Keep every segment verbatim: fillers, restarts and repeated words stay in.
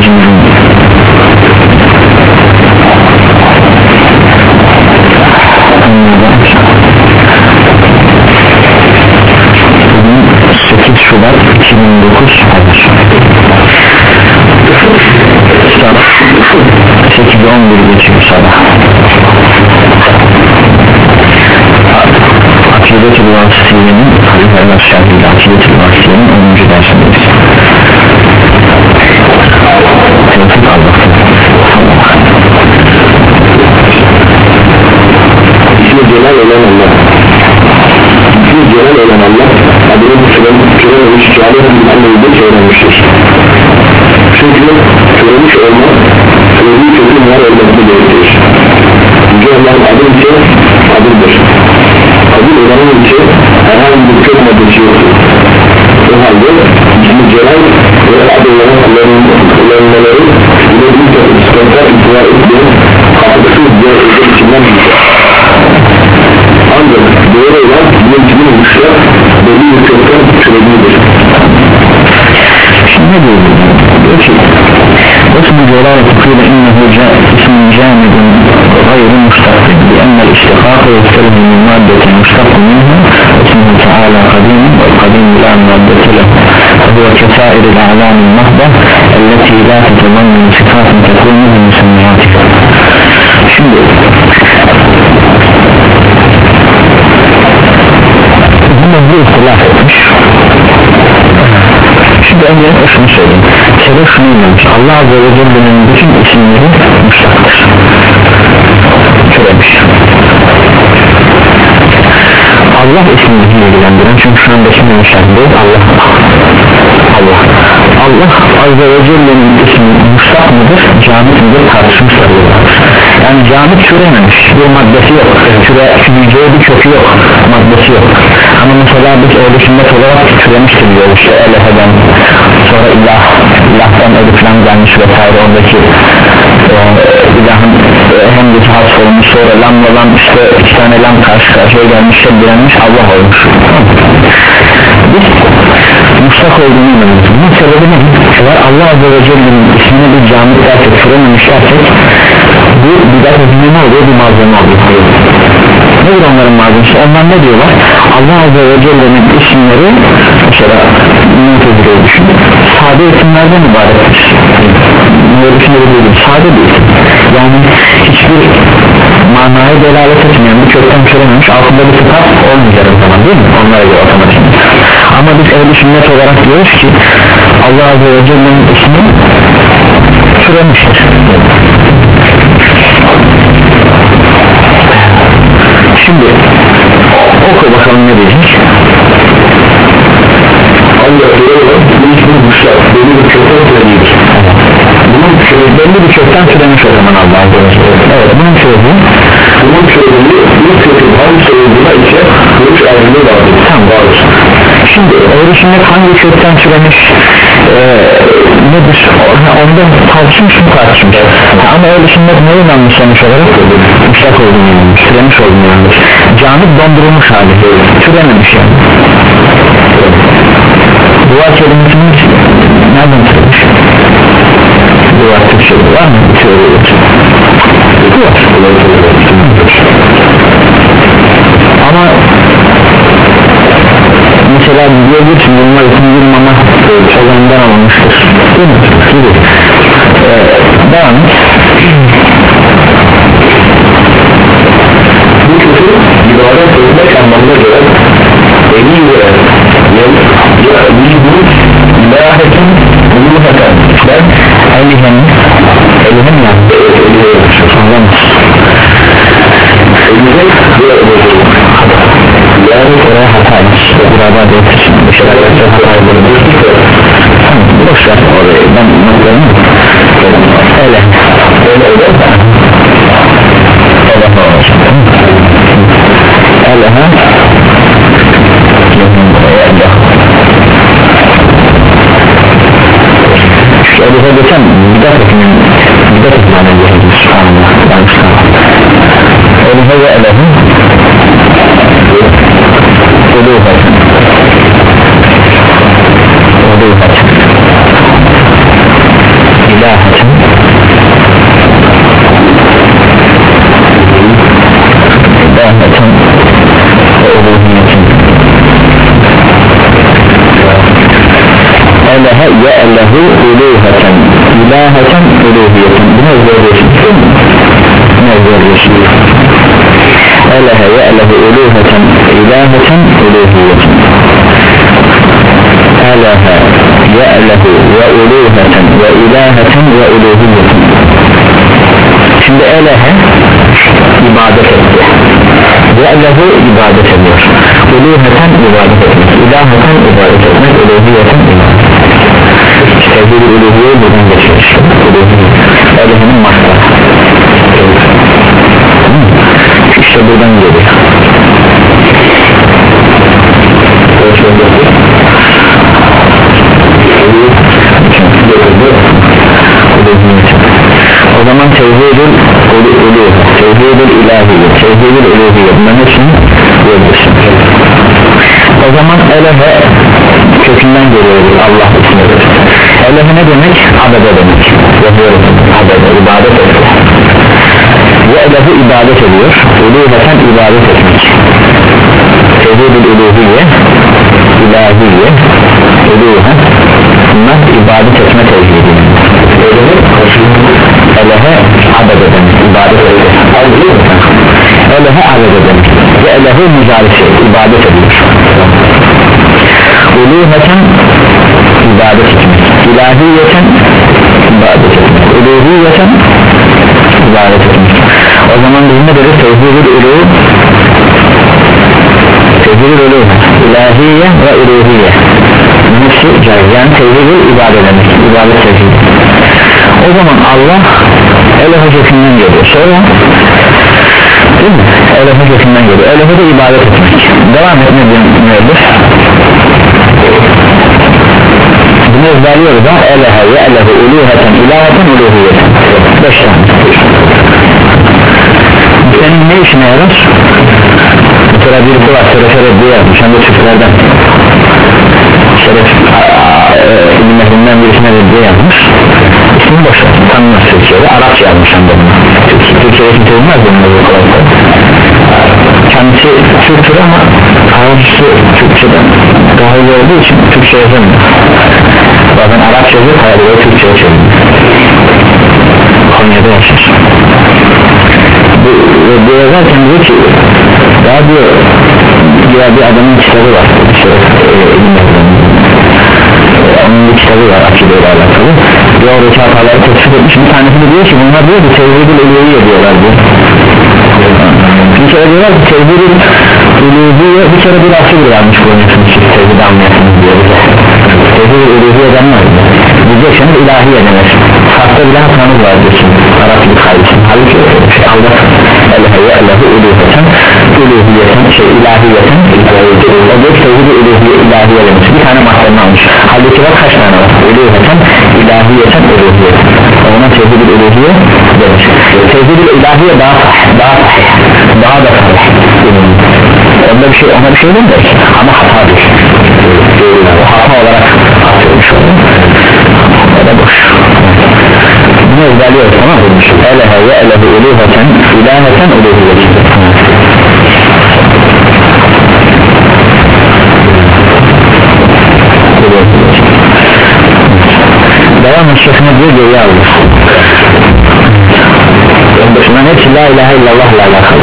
cinin. sekiz Şubat iki bin dokuz sabah sekiz on bir geçiyor sabah. Akidet-ül Vasıtiye'nin Halifeler Şerhi'yle Akidet-ül Vasıtiye'nin onuncu dersindeyiz. Tevfik Allah'tan İsmi Celal olan Allah İsmi Celal olan Allah adını türememiş Câlih'in anlayıda söylenmiştir. Çünkü türemiş olma türemiş kötü var olması gerektir. Yüce Allah'ın adı ise adıdır. Kabul olanın ise herhangi bir kök maddesi yoktur. O halde İsmi Celal ve adı olan Allah'ın kullanmaları ile bir takım sıkıntılar itibar etmeyen hakkısız diğer özel içinden bildir. Ancak doğru olan bilimcinin uçta belli bir kökten türebilir. Şimdi ne diyor? Diyor ki اسم الجلالة قيل إنه جاء اسم جامد غير مشتق لأن الاشتقاق يستلزم من مادة مشتق منها اسمه تعالى قديم والقديم لا مادة له وهو كسائر الأعلام المحضة التي لا تتضمن صفات تكون من مسمياتها. Şimdi bunu bir ihtilaf etmiş. Şimdi önce şunu söyleyeyim. Sebep şunu inanmış. Allah Azze ve Celle'nin bütün isimleri müştaktır. Türemiş. Allah ismini ilgilendiren çünkü şu anda ismini müştaktir. Allah Allah Allah Azze ve Celle'nin ismi müştak mıdır? Camit midir? Tartışmışlar. Yani camit türememiş. Bir maddesi yok. Türe, türeceği bir kökü yok. Maddesi yok. Ama mesela biz öyle sünnet olarak türemiştir diyor. İşte elefeden sonra ilah, ilahtan eliflen gelmiş vesaire oradaki e, ilahın e, hem de hasf olmuş sonra lamla lam işte iki tane lam karşı karşıya gelmiş şeddilenmiş Allah olmuş. Biz müştak olduğunu inanıyoruz. Bunun sebebi ne? Eğer Allah Azze ve Celle'nin ismini bir camit dersek türememiş dersek bu bidat edilme ne oluyor? Bir malzeme oluyor. Nedir onların malzemesi? Onlar ne diyorlar? Allah Azze ve Celle'nin isimleri mesela Mutezile'yi düşün sade isimlerden ibarettir. Böyle isimleri değil, sade bir isim. Yani hiçbir manaya delalet etmeyen bir kökten türememiş altında bir sıfat olmayacak o zaman değil mi? Onlara göre otomatik. Ama biz ehl-i sünnet olarak diyoruz ki Allah Azze ve Celle'nin ismi türemiştir. Şimdi oku bakalım ne diyecek? Allah diyor bu ismi müştak belli bir kökten türemiş. Bunun belli bir kökten türemiş o zaman Allah Azze ve Celle. Evet bunun sebebi bunun sebebi bir kökün hangi sebebine ise görüş ayrılığı vardır. Tamam vardır. Şimdi öyle şimdi hangi kökten türemiş e, nedir? Ondan tartışmış mı tartışmış? Ama öyle şimdi ne inanmış sonuç olarak? Müştak olduğunu inanmış, türemiş olduğunu inanmış. Camit dondurulmuş hali, türememiş yani. Duvar kelimesinin nereden türemiş? Duvar Türkçe'de var mı? Duvar ama mesela diyebilir ki bunlar için bir mama olanından alınmıştır değil mi? Gibi ee, devam et. Bu kötü ibadet etmek anlamına göre emin ve yâbîdû ilâhetin uluheten ben elihem elihem ya elihem yani oraya hataymış burada da yetişim bir şeyler yapacak hatayları boşver orayı ben noktalarım öyle öyle öyle öyle öyle ha öyle öyle desem bidat etmeyin bidat etmeyin Allah'ın subhanallah öyle öyle öyle uluhat uluhat ilah elehe ye'lehu uluheten ilaheten uluhiyeten. Bunu ezberliyorsun değil mi? Bunu ezberliyorsun. Elehe ye'lehu uluheten ilaheten uluhiyeten. Elehe ye'lehu ve uluheten ve ilaheten ve uluhiyeten. Şimdi elehe ibadet etti, ye'lehu ibadet ediyor, uluheten ibadet etmek, ilaheten ibadet etmek, uluhiyeten ibadet etmek. Tevhid-i uluhiyeyi buradan geçiyor. Elehenin masları işte buradan geliyor. O zaman tevhid-ül uluhiyye, tevhid-ül ilahiyye, tevhid-ül uluhiyye bunların hepsini görüyorsun. O zaman elehe kökünden geliyor Allah ismidir. Elehe ne demek? Abede demek. Yazıyoruz abede, ibadet ediyor. Ve elehe ibadet ediyor. Uluheten ibadet etmek. Tevhid-ül uluhiyye, ilahiyye, uluhe, bunlar ibadet etme tevhidi. Elehe abed eden, ibadet eden. Elehe abed eden ve elehe mücaresi, ibadet ediyor. Uluheten ibadet etmek, ilahiyeten ibadet etmek, uluhiyeten ibadet etmek. O zaman biz ne deriz? Tevhid-ül uluh, tevhid-ül uluh, ilahiyye ve uluhiyye. Hepsi caiz, yani tevhid-ül ibadet etmek, ibadet tevhid. O zaman Allah elehe kökünden geliyor. Sonra değil mi? Elehe kökünden geliyor. Elehe de ibadet etmek. Devam etme diyor. Bunu ezberliyoruz ha. Elehe ve elehe uluheten ilaheten uluhiyeten. Beş tane. Senin ne işine yarar? Mesela birisi var, Şerefe Reddiye yapmış, hem de Türklerden. Şeref ilimlerinden birisine Reddiye yapmış. İsmi boşver, tanımaz Türkiye'de, Arapça yazmış hem de bunu. Türkiye'de kimse bilmez bunu kolay kolay. Kendisi Türk'tür ama Arapçası Türkçe'den daha iyi olduğu için Türkçe yazamıyor. Bazen Arapça yazıyor, hayalde Türkçe'ye çeviriyor. Konya'da yaşar. Bu, bu yazarken diyor ki ya diyor ya bir adamın kitabı var işte, e, onun bir kitabı var akideyle alakalı diyor, oradaki hataları tespit etmiş. Bir tanesi de diyor ki bunlar diyor ki tevhid-ül uluhiyye diyorlar diyor. Bir kere diyorlar ki tevhid-ül uluhiyye bir kere bir asıl vermiş bulunuyorsunuz siz tevhid anlayasınız diyor bize. Tevhid-ül uluhiyye denmez diyecekseniz ilahiye denir. Hatta bile hatanız var diyorsun Arapçılık kaydırsın. Halbuki Allah elehe ve elehe uluhiyeten uluhiyeten şey ilahiyeten o diyor tevhid-ül uluhiyye ilahiye demiş. Bir tane mahtarını almış. Halbuki var kaç tane var? Uluhiyeten ilahiyeten uluhiyeten. O zaman tevhid-ül uluhiyye demiş. Tevhid-ül ilahiye daha daha daha da onda bir şey ona bir şey değil ama hatadır. O hata olarak atılmış olur. O da boş. Bunu ezberliyoruz, tamam mı? Elehe ve elehe uluheten ilaheten uluhiyeten. Devam eşyasına diyor geriye alır. Bunların hepsi la ilahe illallah ile alakalı.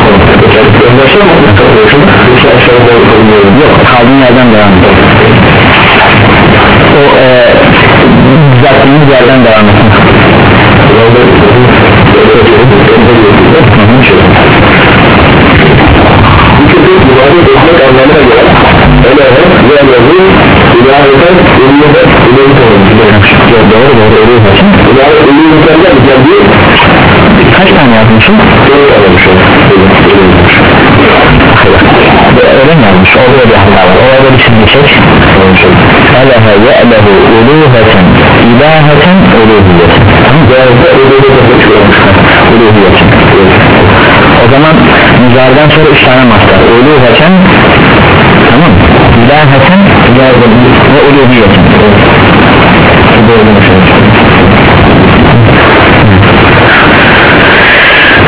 Yok, kaldığın yerden devam ediyor. O e, düzelttiğimiz yerden devam etmek. Doğru doğru kaç tane yazmışım? Öyle yazmış, orada bir hata var, orada bir çizgi çek. Elehe ve elehu uluheten ilaheten uluhiyeten. Uluhiyeten. O zaman müzareden sonra üç tane mastar. Uluheten, tamam, ilaheten ve uluhiyeten.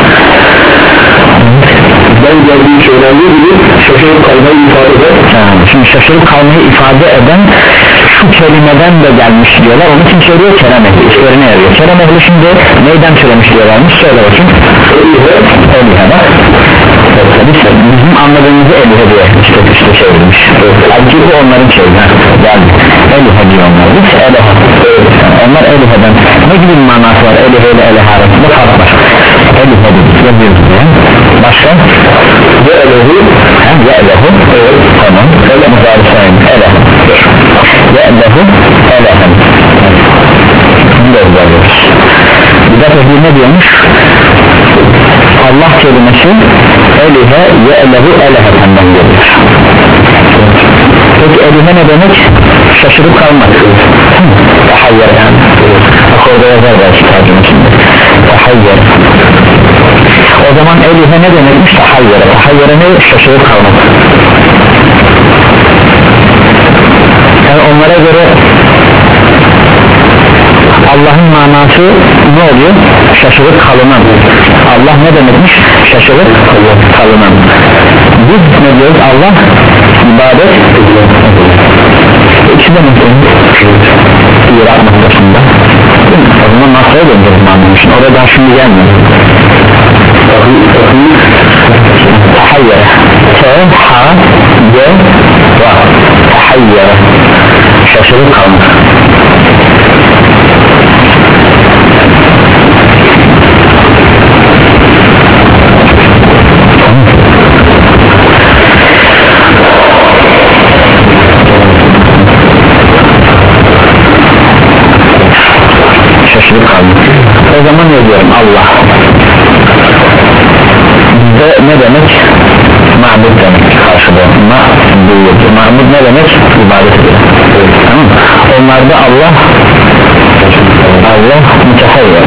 Ben geldiği söylendiği gibi şaşırıp kalmayı ifade eder. şimdi şaşırıp kalmayı ifade eden şu kelimeden de gelmiş diyorlar. Onun için söylüyor kerem ehli, işlerine yarıyor. Kerem ehli şimdi neyden söylemiş diyorlarmış, söyle bakayım. Elihe bak, bizim anladığımızı elihe diye işte işte çevrilmiş. Halbuki bu onların şeyi yani elihe diyor onlar, biz elihe, onlar eliheden ne gibi bir manası var? Elihe ile elihe arasında fark var. Elihe yazıyoruz diye başka ya elehu hem ya elehu tamam öyle muzari sayın elehu ya elehu elehem bunu da yazıyoruz. Bir de peki ne diyormuş? Allah kelimesi elihe ya elehu elehemden geliyor. Peki elihe ne demek? Şaşırıp kalmak. Tahayyar yani. Bak orada yazar belki tercümesinde. Tahayyar. O zaman elihe ne demekmiş? Tahayyara. Tahayyara ne? Şaşırıp kalmak. Yani onlara göre Allah'ın manası ne oluyor? Şaşırıp kalınan. Allah ne demekmiş? Şaşırıp kalınan. Biz ne diyoruz? Allah ibadet İkisi de mesela İrad noktasında. O zaman nasıl döneceğiz manmışsın? Orada daha şimdi gelmiyor. Tahayyara T H Y Tahayyara şaşırıp kalmak. Şaşırıp kalmak. O zaman ne diyorum? Allah bizde ne demek? Ma'bud demek karşılığı. Ma'bud. Ma'bud ne demek? İbadet ediyor. Tamam. Onlarda Allah Allah mütehayyir.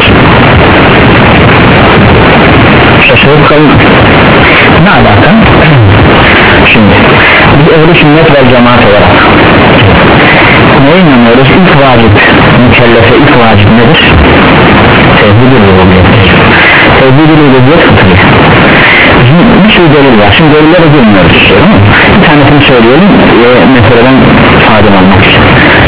Şaşırıp kalmak. Ne alaka? Şimdi biz ehli sünnet ve cemaat olarak neye inanıyoruz? İlk vacip mükellefe ilk vacip nedir? Tevhid-i rububiyettir. Tevhid-i rububiyet fıtırı. Bir sürü delil var. Şimdi delillere girmiyoruz. Bir tanesini söyleyelim e, meseleden faydalanmak için.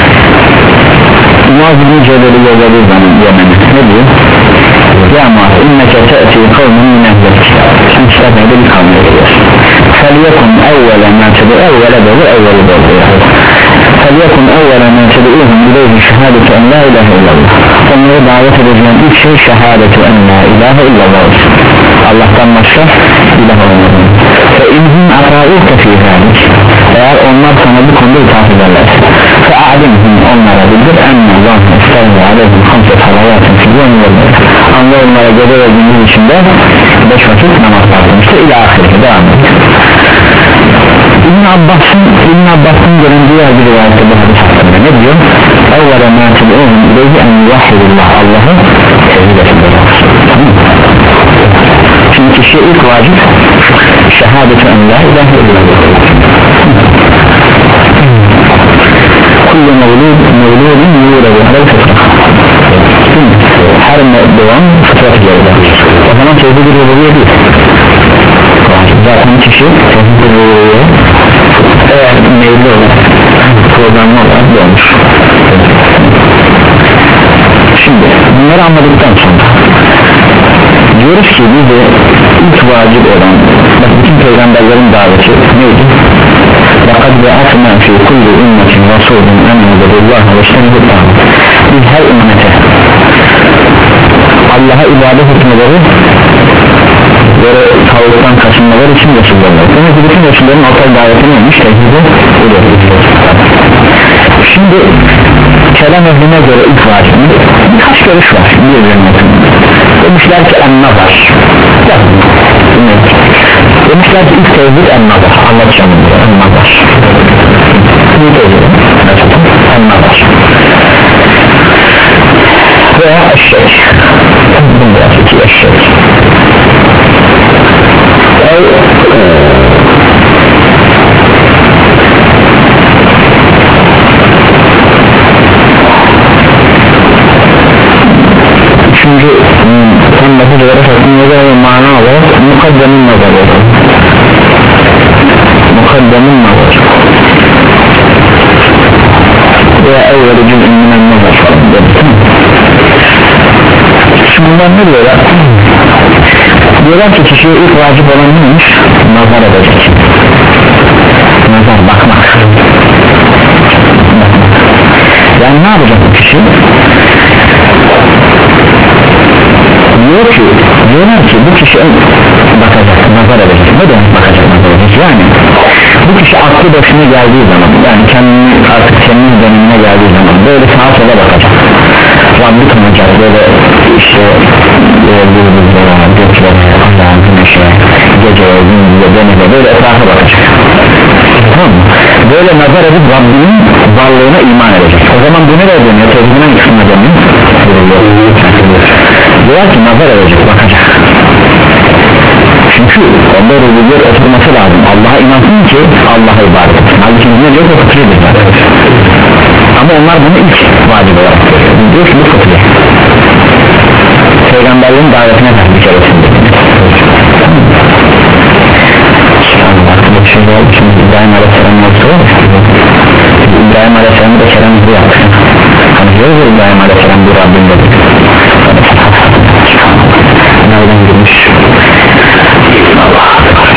Muaz bin Cebel'i yolladığı zaman Yemen'e ne diyor? Ya Muaz inneke te'ti kavmin min ehlil kitap. Sen kitap evde bir kavmiye geliyorsun. Felyekun evvelen mertebe evvele dolu evveli dolu Felyekun evvelen mertebe'ihim ileyhi şehadeti en la ilahe illallah. Onları davet edeceğim ilk şey şehadeti en la ilahe illallah. Allah'tan başka ilah olmadı. Fe inhum ata'uke fî zâlik. Eğer onlar sana bu konuda itaat ederlerse fe a'limhum onlara bildir enne Allah estağfirullah aleyhim hamse salavatın fiyyon yolları. Anla onlara gece ve gündüz içinde beş vakit namaz kılmıştır. İlâ ahirete devam ediyor. İbn Abbas'ın İbn Abbas'ın gelen diğer bir rivayette bu hadis hakkında ne diyor? Evvela mâtili oğlum ileyhi en yuvahhidullah Allah'ı tevhid etsinler. Şimdi kişiye ilk vacip şehadeti en la ilahe illallah. Kullu mevlud mevludun yuğradı alel fıtra. Her doğan fıtrat geldi. O zaman tevhid-i rububiyye değil. Zaten kişi tevhid-i rububiyye eğer meyilli olur programlı olarak doğmuş. Şimdi bunları anladıktan sonra diyoruz ki bize ilk vacip olan bak bütün peygamberlerin daveti neydi? لَقَدْ بَعَثْنَا فِي كُلِّ اُمَّةٍ رَسُولٍ اَنْ عَبُدُ اللّٰهَ وَاجْتَنِبُ الطَّاغُوتَ. Biz her ümmete Allah'a ibadet etmeleri ve tağuttan kaçınmaları için Resuller var. Demek ki bütün Resullerin ortak daveti neymiş? Tevhid-i rububiyye. Şimdi kelam ehline göre ilk vacip birkaç görüş var birbirine. Demişler ki en-nazar. Demişler ki ilk tevhid en-nazar. Anlatacağım bunu en-nazar. İlk tevhid en-nazar. Veya eşşek. Bunda iki eşşek. Üçüncü tam lafı olarak hakkında mana olarak mukaddemin nazarı mukaddemin nazarı alimler ne diyorlar? Diyorlar ki kişiye ilk vacip olan neymiş? Nazar edecek. Nazar, bakmak. Yani ne yapacak bu kişi? Diyor ki, diyorlar ki bu kişi bakacak, nazar edecek. Ne demek bakacak, nazar edecek? Yani bu kişi aklı başına geldiği zaman, yani kendini artık senin dönemine geldiği zaman böyle sağa sola bakacak. Rabbi tanıyacak, böyle işte yıldızlara, göklere, Allah'ın güneşe, geceye, gündüze, denize, böyle etrafa bakacak. Tamam mı? Böyle nazar edip Rabbinin varlığına iman edecek. O zaman bu nereye dönüyor? Tevhidine kısmına dönüyor. Diyor ki nazar edecek, bakacak. Çünkü onda rububiyet oturması lazım. Allah'a inansın ki Allah'a ibadet etsin. Halbuki ne diyor? O fıtridir zaten. Ama onlar bunu ilk vacip olarak görüyor. Diyor ki bu fıtri. Peygamberlerin davetine bir keresinde. Bir şey oldu şimdi İbrahim Aleyhisselam'ın yoksa var. İbrahim Aleyhisselam'ı da Kerem'de yaptı. Hani diyor ya İbrahim Aleyhisselam bu Rabbim dedi. Nereden girmiş? Allah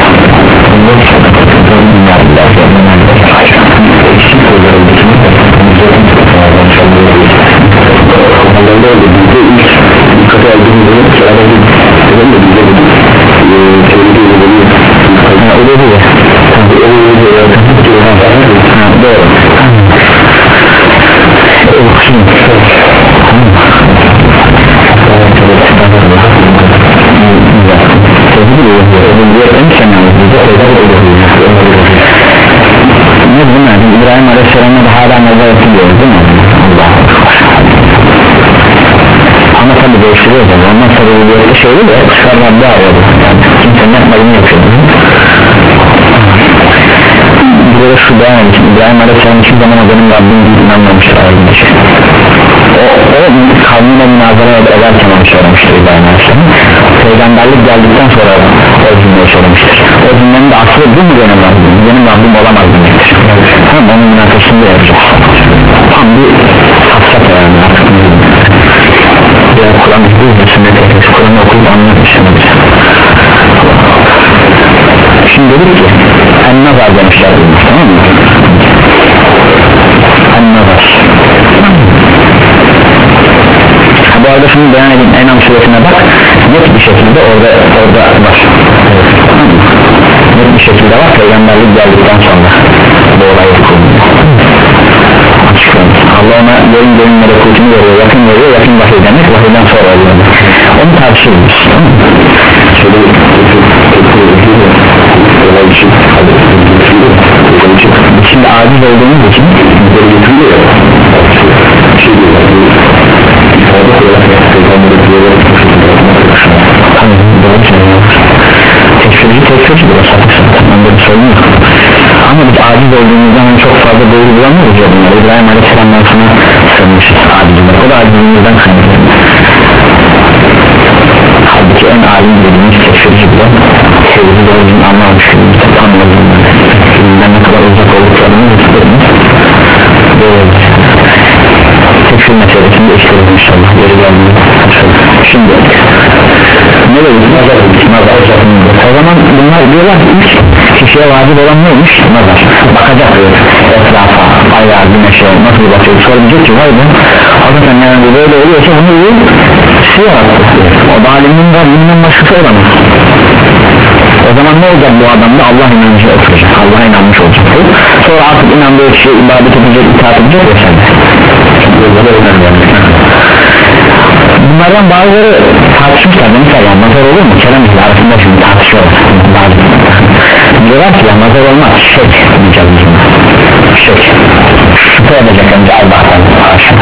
İbrahim Aleyhisselam'a da hala nazar etmiyoruz değil mi? Allah ama tabi değiştiriyor zaman ondan sonra bir şey değil de çıkar Rabbi arıyordu yani kimsenin yapmadığını yapıyordu. Burada şu beyan için İbrahim Aleyhisselam için zaman o benim Rabbim değil inanmamıştır ayrılmış. O, o kavmine münazara ederken onu söylemiştir İbrahim Aleyhisselam. Peygamberlik geldikten sonra o cümleyi söylemiştir. O cümlenin de aslı bu mu benim Rabbim? Benim Rabbim olamaz demektir. Tamam onun münakasını yapacağız. Tam bir hafsat yani artık ne diyeyim. Yani Kur'an okuyoruz da sünnet etmiş. Kur'an okuyup anlatmışsınız. Şimdi dedik ki en-nazar demişler demiş, tamam mı? En-nazar. Bu arada şunu beyan edeyim, En'am suresine bak, net bir şekilde orada orada var. Evet. Net bir şekilde var, peygamberlik geldikten sonra bu olayı kuruluyor. Allah ona yerin yerin melekutunu veriyor, yakın veriyor, yakın vahiy demek, vahiyden sonra oluyor. Onu tartışıyoruz. Şöyle şimdi aciz olduğumuz için getiriyor. Şey diyorlar, tekfirci tekfirci de sapık sorun yok. Ama biz aciz olduğumuzdan çok fazla doğru bulamıyoruz ya bunlar. İbrahim Aleyhisselam'dan sonra sığınmışız acizler, o da acizliğimizden kaynaklanıyor. Halbuki en alim dediğimiz tekfirci bile sevgili doğrucunu anlamış günümüzde anlayalım. Günümden ne kadar uzak olduklarını gösteriniz böyle tekfir meselesinde işleriz inşallah geri geldiğinde. Şimdi ne dedik? Nazar dedik. Nazar. O zaman bunlar diyorlar ki ilk kişiye vacip olan neymiş? Nazar. Bakacak etrafa, ayağa, güneşe nasıl bakıyor? Sormayacak ki vay be hakikaten yani böyle oluyorsa bunu iyi şey yarattı. O da alimin var, bunun başkası olamaz. O zaman ne olacak bu adamda? Allah inancı oturacak, Allah'a inanmış olacak. Sonra artık inandığı kişiye ibadet edecek, itaat edecek ve sen de. Bunlardan bazıları tartışmışlar, mesela ya nazar olur mu? Kerem ile arasında şimdi tartışıyorlar. Diyorlar ki ya nazar olmaz, şek diyeceğiz biz buna. Şek, şüphe edecek önce Allah'tan karşı.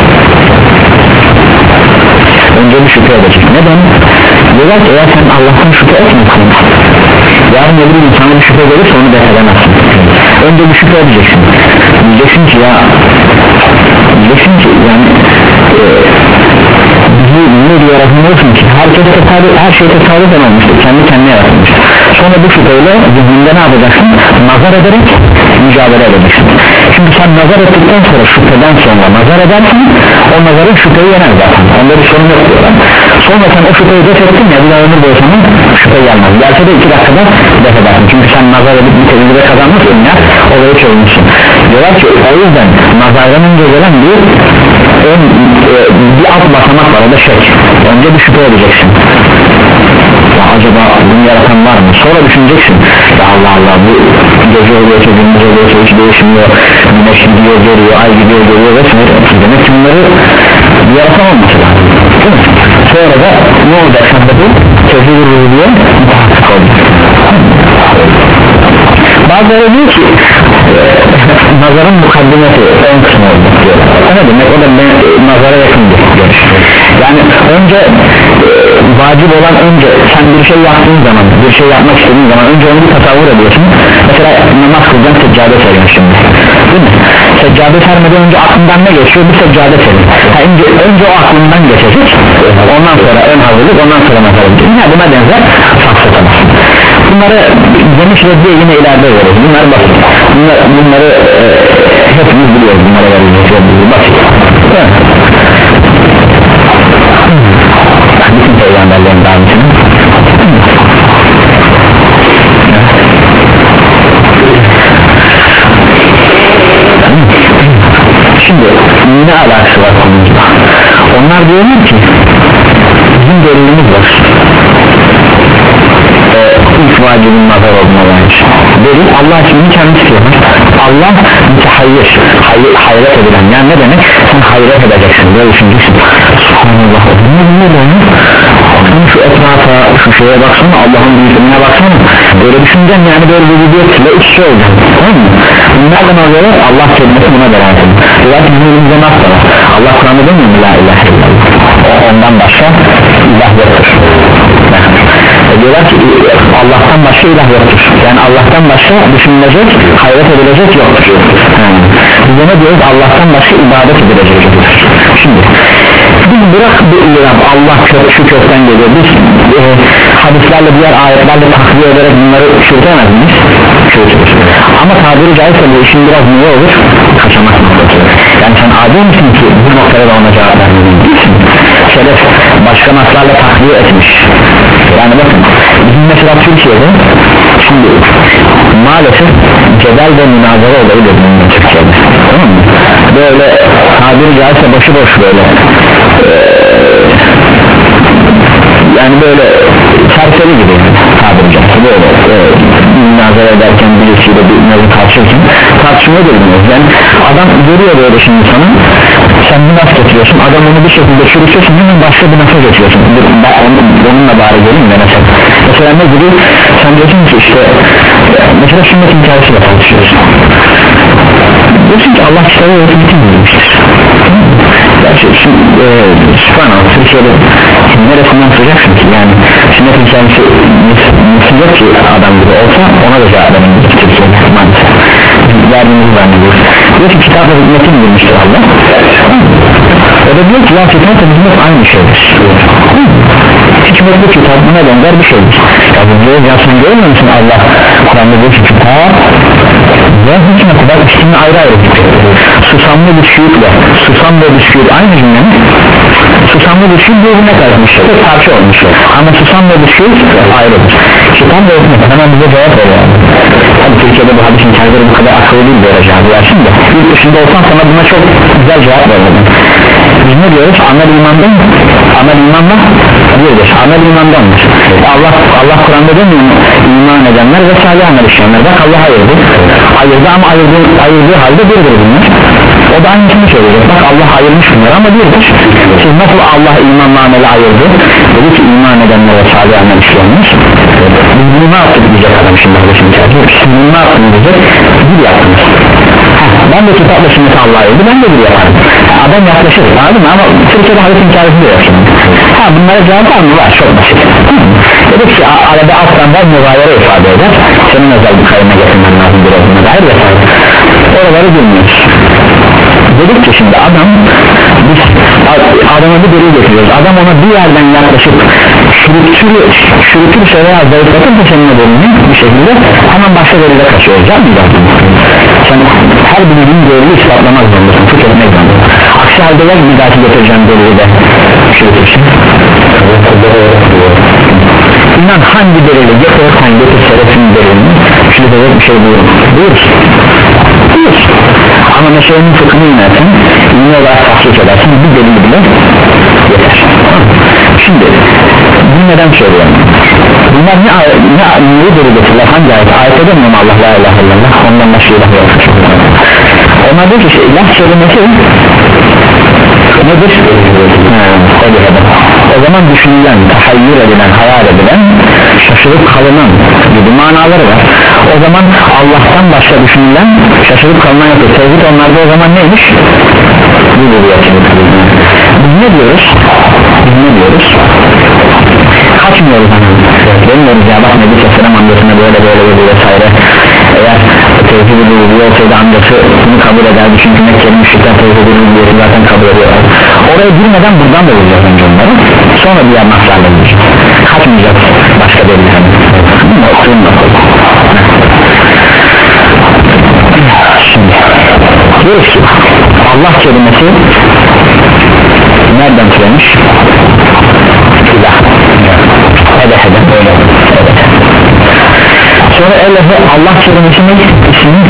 Önce bir şüphe edecek. Neden? Diyorlar ki eğer sen Allah'tan şüphe etmiyorsun, yarın öbür gün sana bir şüphe gelirse onu def edemezsin. Önce bir şüphe edeceksin. Diyeceksin ki ya diyeceksin ki yani e, bizi ne diye yaratılıyorsun ki herkes tesadüf, her şey tesadüfen olmuştur, kendi kendine yaratılmıştır. Sonra bu şüpheyle zihninde ne yapacaksın? Nazar ederek mücadele edeceksin. Çünkü sen nazar ettikten sonra şüpheden sonra nazar edersin, o nazarın şüpheyi yener zaten, onda bir sorun yok diyorlar. sonra sen o şüpheyi def ettin ya bir daha ömür boyu sana şüphe gelmez, gelse de iki dakikada def edersin çünkü sen nazar edip bir tecrübe kazanmışsın ya, olayı çözmüşsün. Diyorlar ki o yüzden nazardan önce gelen bir ön, e, bir alt basamak var, o da şek. Önce bir şüphe edeceksin, ya acaba bunu yaratan var mı, sonra düşüneceksin ya Allah Allah bu gece oluyorsa gündüz oluyorsa hiç değişmiyor, güneş gidiyor geliyor, ay gidiyor geliyor vesaire, demek ki bunları bir yaratan olması lazım, değil mi? Sonra da ne olacak sende bu tevhid-i rububiyye muhakkak olacak. Bazıları diyor ki nazarın mukaddimesi ön kısmı olacak diyor. O ne demek? O da nazara yakındır diyor. Yani önce e, vacip olan, önce sen bir şey yaptığın zaman, bir şey yapmak istediğin zaman önce onu bir tasavvur ediyorsun. Mesela namaz kılacağım, seccade serin şimdi, değil mi? Seccade sermeden önce aklından ne geçiyor? Bir seccade serin. Ha, önce, önce o aklından geçecek, ondan sonra ön hazırlık, ondan sonra nazar edecek. Yine buna benzer safsatamaz. Bunları geniş reddiye yine ileride veririz. Bunlar basit. Bunlar, bunları e, hepimiz biliyoruz. Bunlara veririz. Basit. Evet. Bütün peygamberlerin davasını. Şimdi ne alakası var konumuzda? Onlar diyorlar ki bizim delilimiz var. İlk vacibin nazar olmalı. Delil Allah ismini kendisi diyor. Allah mütehayyir, hayır, hayret edilen. Yani ne demek? Sen hayret edeceksin, böyle düşüneceksin. Subhanallah, ne demek? Şu etrafa, şu şeye baksana, Allah'ın büyüklüğüne baksana. Böyle düşüneceksin, yani böyle bir videoyla iç şey olacaksın, tamam mı? Bunlardan alıyorlar, Allah kelimesi buna beraber. Diyorlar ki bizim elimizde nasıl var? Allah Kur'an'da demiyor mu? La ilahe illallah. O ondan başka ilah yoktur. Diyorlar ki Allah'tan başka ilah yoktur. Yani Allah'tan başka düşünülecek, hayret edilecek yoktur. Yani biz ne diyoruz? Allah'tan başka ibadet edilecek yoktur. Şimdi biz bırak bu ilah, Allah kök, şu kökten geliyor. Biz e, hadislerle, diğer ayetlerle takviye ederek bunları çürütemez miyiz? Çürütürüz. Ama tabiri caizse bu işin biraz niye olur? Kaçamak noktası. Yani sen adil misin ki bu noktada da ona cevap vermelisin? Şeref başka naslarla takviye etmiş. Yani bakın bizim mesela Türkiye'de şimdi maalesef cedel ve münazara olayı da bunun Türkiye'de, tamam mı? Böyle tabiri caizse başıboş böyle ee, yani böyle serseri gibi tabiri caizse böyle e, münazara ederken birisiyle bir mevzu tartışırken tartışmaya görünüyoruz. Yani adam görüyor böyle şimdi sana, sen bir nas getiriyorsun, adam onu bir şekilde çürütüyorsun, hemen başka bir nasa getiriyorsun. Onunla bari göreyim de mesela mesela ne gibi, sen diyorsun ki işte mesela sünnet hikayesiyle tartışıyorsun, diyorsun ki Allah kitabı öğretmiştir demiştir. Gerçi e, subhanallah Türkiye'de neresinden tutacaksın ki, yani sünnet hikayesi nasıl yok ki adam gibi olsa ona da cevap verilmiştir Türkiye'de maalesef. Verdiğimizi zannediyoruz. Diyor ki kitapla hükmeti indirmiştir Allah. O da diyor ki ya kitapla hükmet aynı şeydir. Hikmetli kitap buna benzer bir şeydir. Ya bu diyor ya sen görmüyor musun Allah Kur'an'da diyor ki kitap ve hikmeti bak ikisini ayrı ayrı tutuyor. Susamlı bisküvitle susam ve bisküvit aynı cümle mi? Susamlı bisküvit birbirine karışmış şey, tek parça olmuş şey. Ama susam ve bisküvit ayrıdır. Kitap ve hikmet hemen bize cevap veriyor. Tabi Türkiye'de bu hadisin kendileri bu kadar akıllı değil böyle cevap versin de yurt dışında olsan sana buna çok güzel cevap verirdim. Biz ne diyoruz? Amel imandan, amel imanla birdir. Amel imandandır. Allah Allah Kur'an'da demiyor mu? İman edenler ve salih amel işleyenler. Bak Allah ayırdı. Ayırdı ama ayırdığı, ayırdığı halde birdir bunlar. O da aynısını söyleyecek. Bak Allah ayırmış bunlar ama birdir. Siz nasıl Allah imanla ameli ayırdı? Dedi ki iman edenler ve salih amel işleyenler. Biz bunu ne yaptık diyecek adam şimdi. Siz bunu ne yaptınız diyecek? Bir yaptınız. Ben de kitapla sünneti Allah'a ayırdı, ben de bir yaparım. Adam yaklaşır, anladın mı? Ama Türkiye'de hadis hikayesi de yok şimdi. Ha bunlara cevap var mı? Var, çok basit. Dedik ki arada alttan var müzayere ifade eder. Senin özel bir kayına getirmen lazım bir olduğuna dair vesaire. Oraları bilmiyoruz. Dedik ki şimdi adam biz adama bir delil getiriyoruz. Adam ona bir yerden yaklaşıp çürütür, çürütürse veya zayıflatırsa seninle delilini bir şekilde hemen başka delile kaçıyoruz. Yapmayacak mı? Sen her bildiğin delili ispatlamak zorundasın, tüketmek zorundasın. Aksi halde ya bir dahaki getireceğim delili de çürütürsün. edecek bir şey buyurun buyursun buyursun ama meselenin fıkhını inersen ilmi olarak tahsis edersin bir delil bile yeter. Şimdi bunu neden söylüyorum? Bunlar ne, ne, neyi delil getirirler? Hangi ayet? Ayette demiyor mu Allah la ilahe illallah ondan başka ilah yok. Onlar diyor ki işte ilah kelimesi nedir? O zaman düşünülen, tahayyür edilen, hayal edilen, şaşırıp kalınan gibi manaları var. O zaman Allah'tan başka düşünülen, şaşırıp kalınan yapıyor. Tevhid onlarda o zaman neymiş? Bu diyor. Biz ne diyoruz? Biz ne diyoruz? Kaçmıyoruz hani. Demiyoruz ya bak Nebi Sesselam amcasına böyle böyle böyle vesaire. Eğer tevhid edildiği olsaydı amcası bunu kabul ederdi çünkü Mekkeli müşrikler tevhid edildiği zaten kabul ediyorlar. Oraya girmeden buradan da bulacağız önce onları. Sonra diğer naslarla bulacağız. Kaçmayacağız başka delilden. Şimdi diyoruz ki Allah kelimesi nereden türemiş? İlah. Evet evet öyle. Evet. Sonra ellefe Allah kelimesi ne? İsmi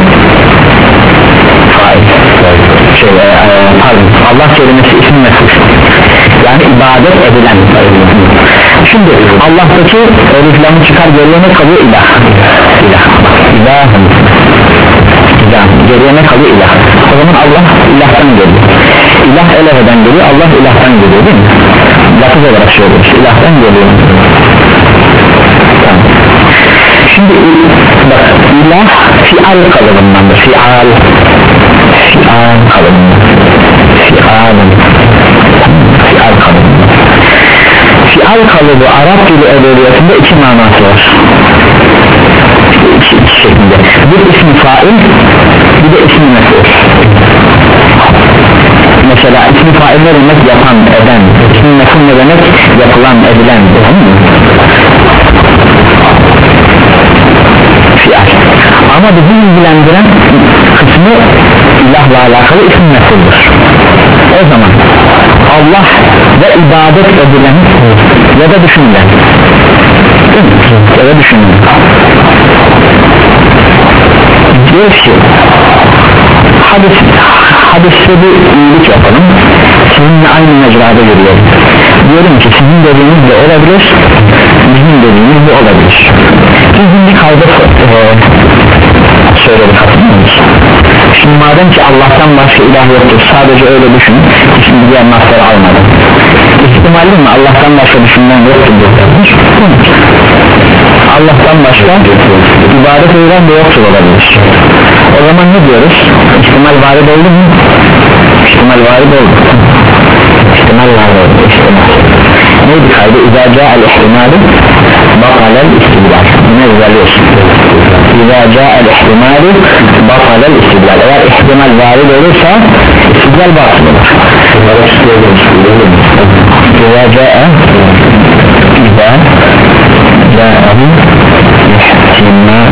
fail. Şey, e, pardon. Allah kelimesi ismi nefis. Yani ibadet edilen. Şimdi Allah'taki eliflamı çıkar geriye ne kalıyor? İlah. İlah. İlah. İlah. Geriye ne kalıyor? İlah. O zaman Allah ilahtan geliyor. İlah elefeden geliyor. Allah ilahtan geliyor değil mi? Lafız olarak söylüyoruz. İlahtan geliyor. Tamam. Şimdi bak ilah fial kalıbındandır. Fial Fial kalıbından Fial Fial kalıbından Fial kalıbı Arap dili edebiyatında iki manası var. İki, iki şeklinde. Bir ismi fail, bir de ismi mef'ul. Mesela ismi fail ne demek? Yapan, eden. İsmi mef'ul ne demek? Yapılan, edilen. Fial. Ama bizi ilgilendiren kısmı ilahla alakalı ismi mef'uldur. O zaman Allah ve ibadet edilen ya da düşünülen ya da düşünülen diyor ki hadis, hadiste bir iyilik yapalım sizinle aynı mecrada yürüyelim diyorum ki sizin dediğiniz de olabilir bizim dediğimiz de olabilir bizim bir kaydı e, söyledik hatırlıyor musun? Şimdi madem ki Allah'tan başka ilah yoktur sadece öyle düşün şimdi diğer nasları almadım ihtimalli mi Allah'tan başka düşünmen yoktur Allah'tan başka ibadet edilen de yoktur olabilir o zaman ne diyoruz ihtimal varid oldu mu ihtimal varid oldu ihtimal varid oldu ihtimal neydi kaydı İzâ câ'el ihtimâli batalel istidlal ne yazıyorsun İzâ câ'el ihtimâli batalel istidlal eğer ihtimal varid olursa istidlal batıl olur İzâ câ'e İzâ câ'el ihtimâli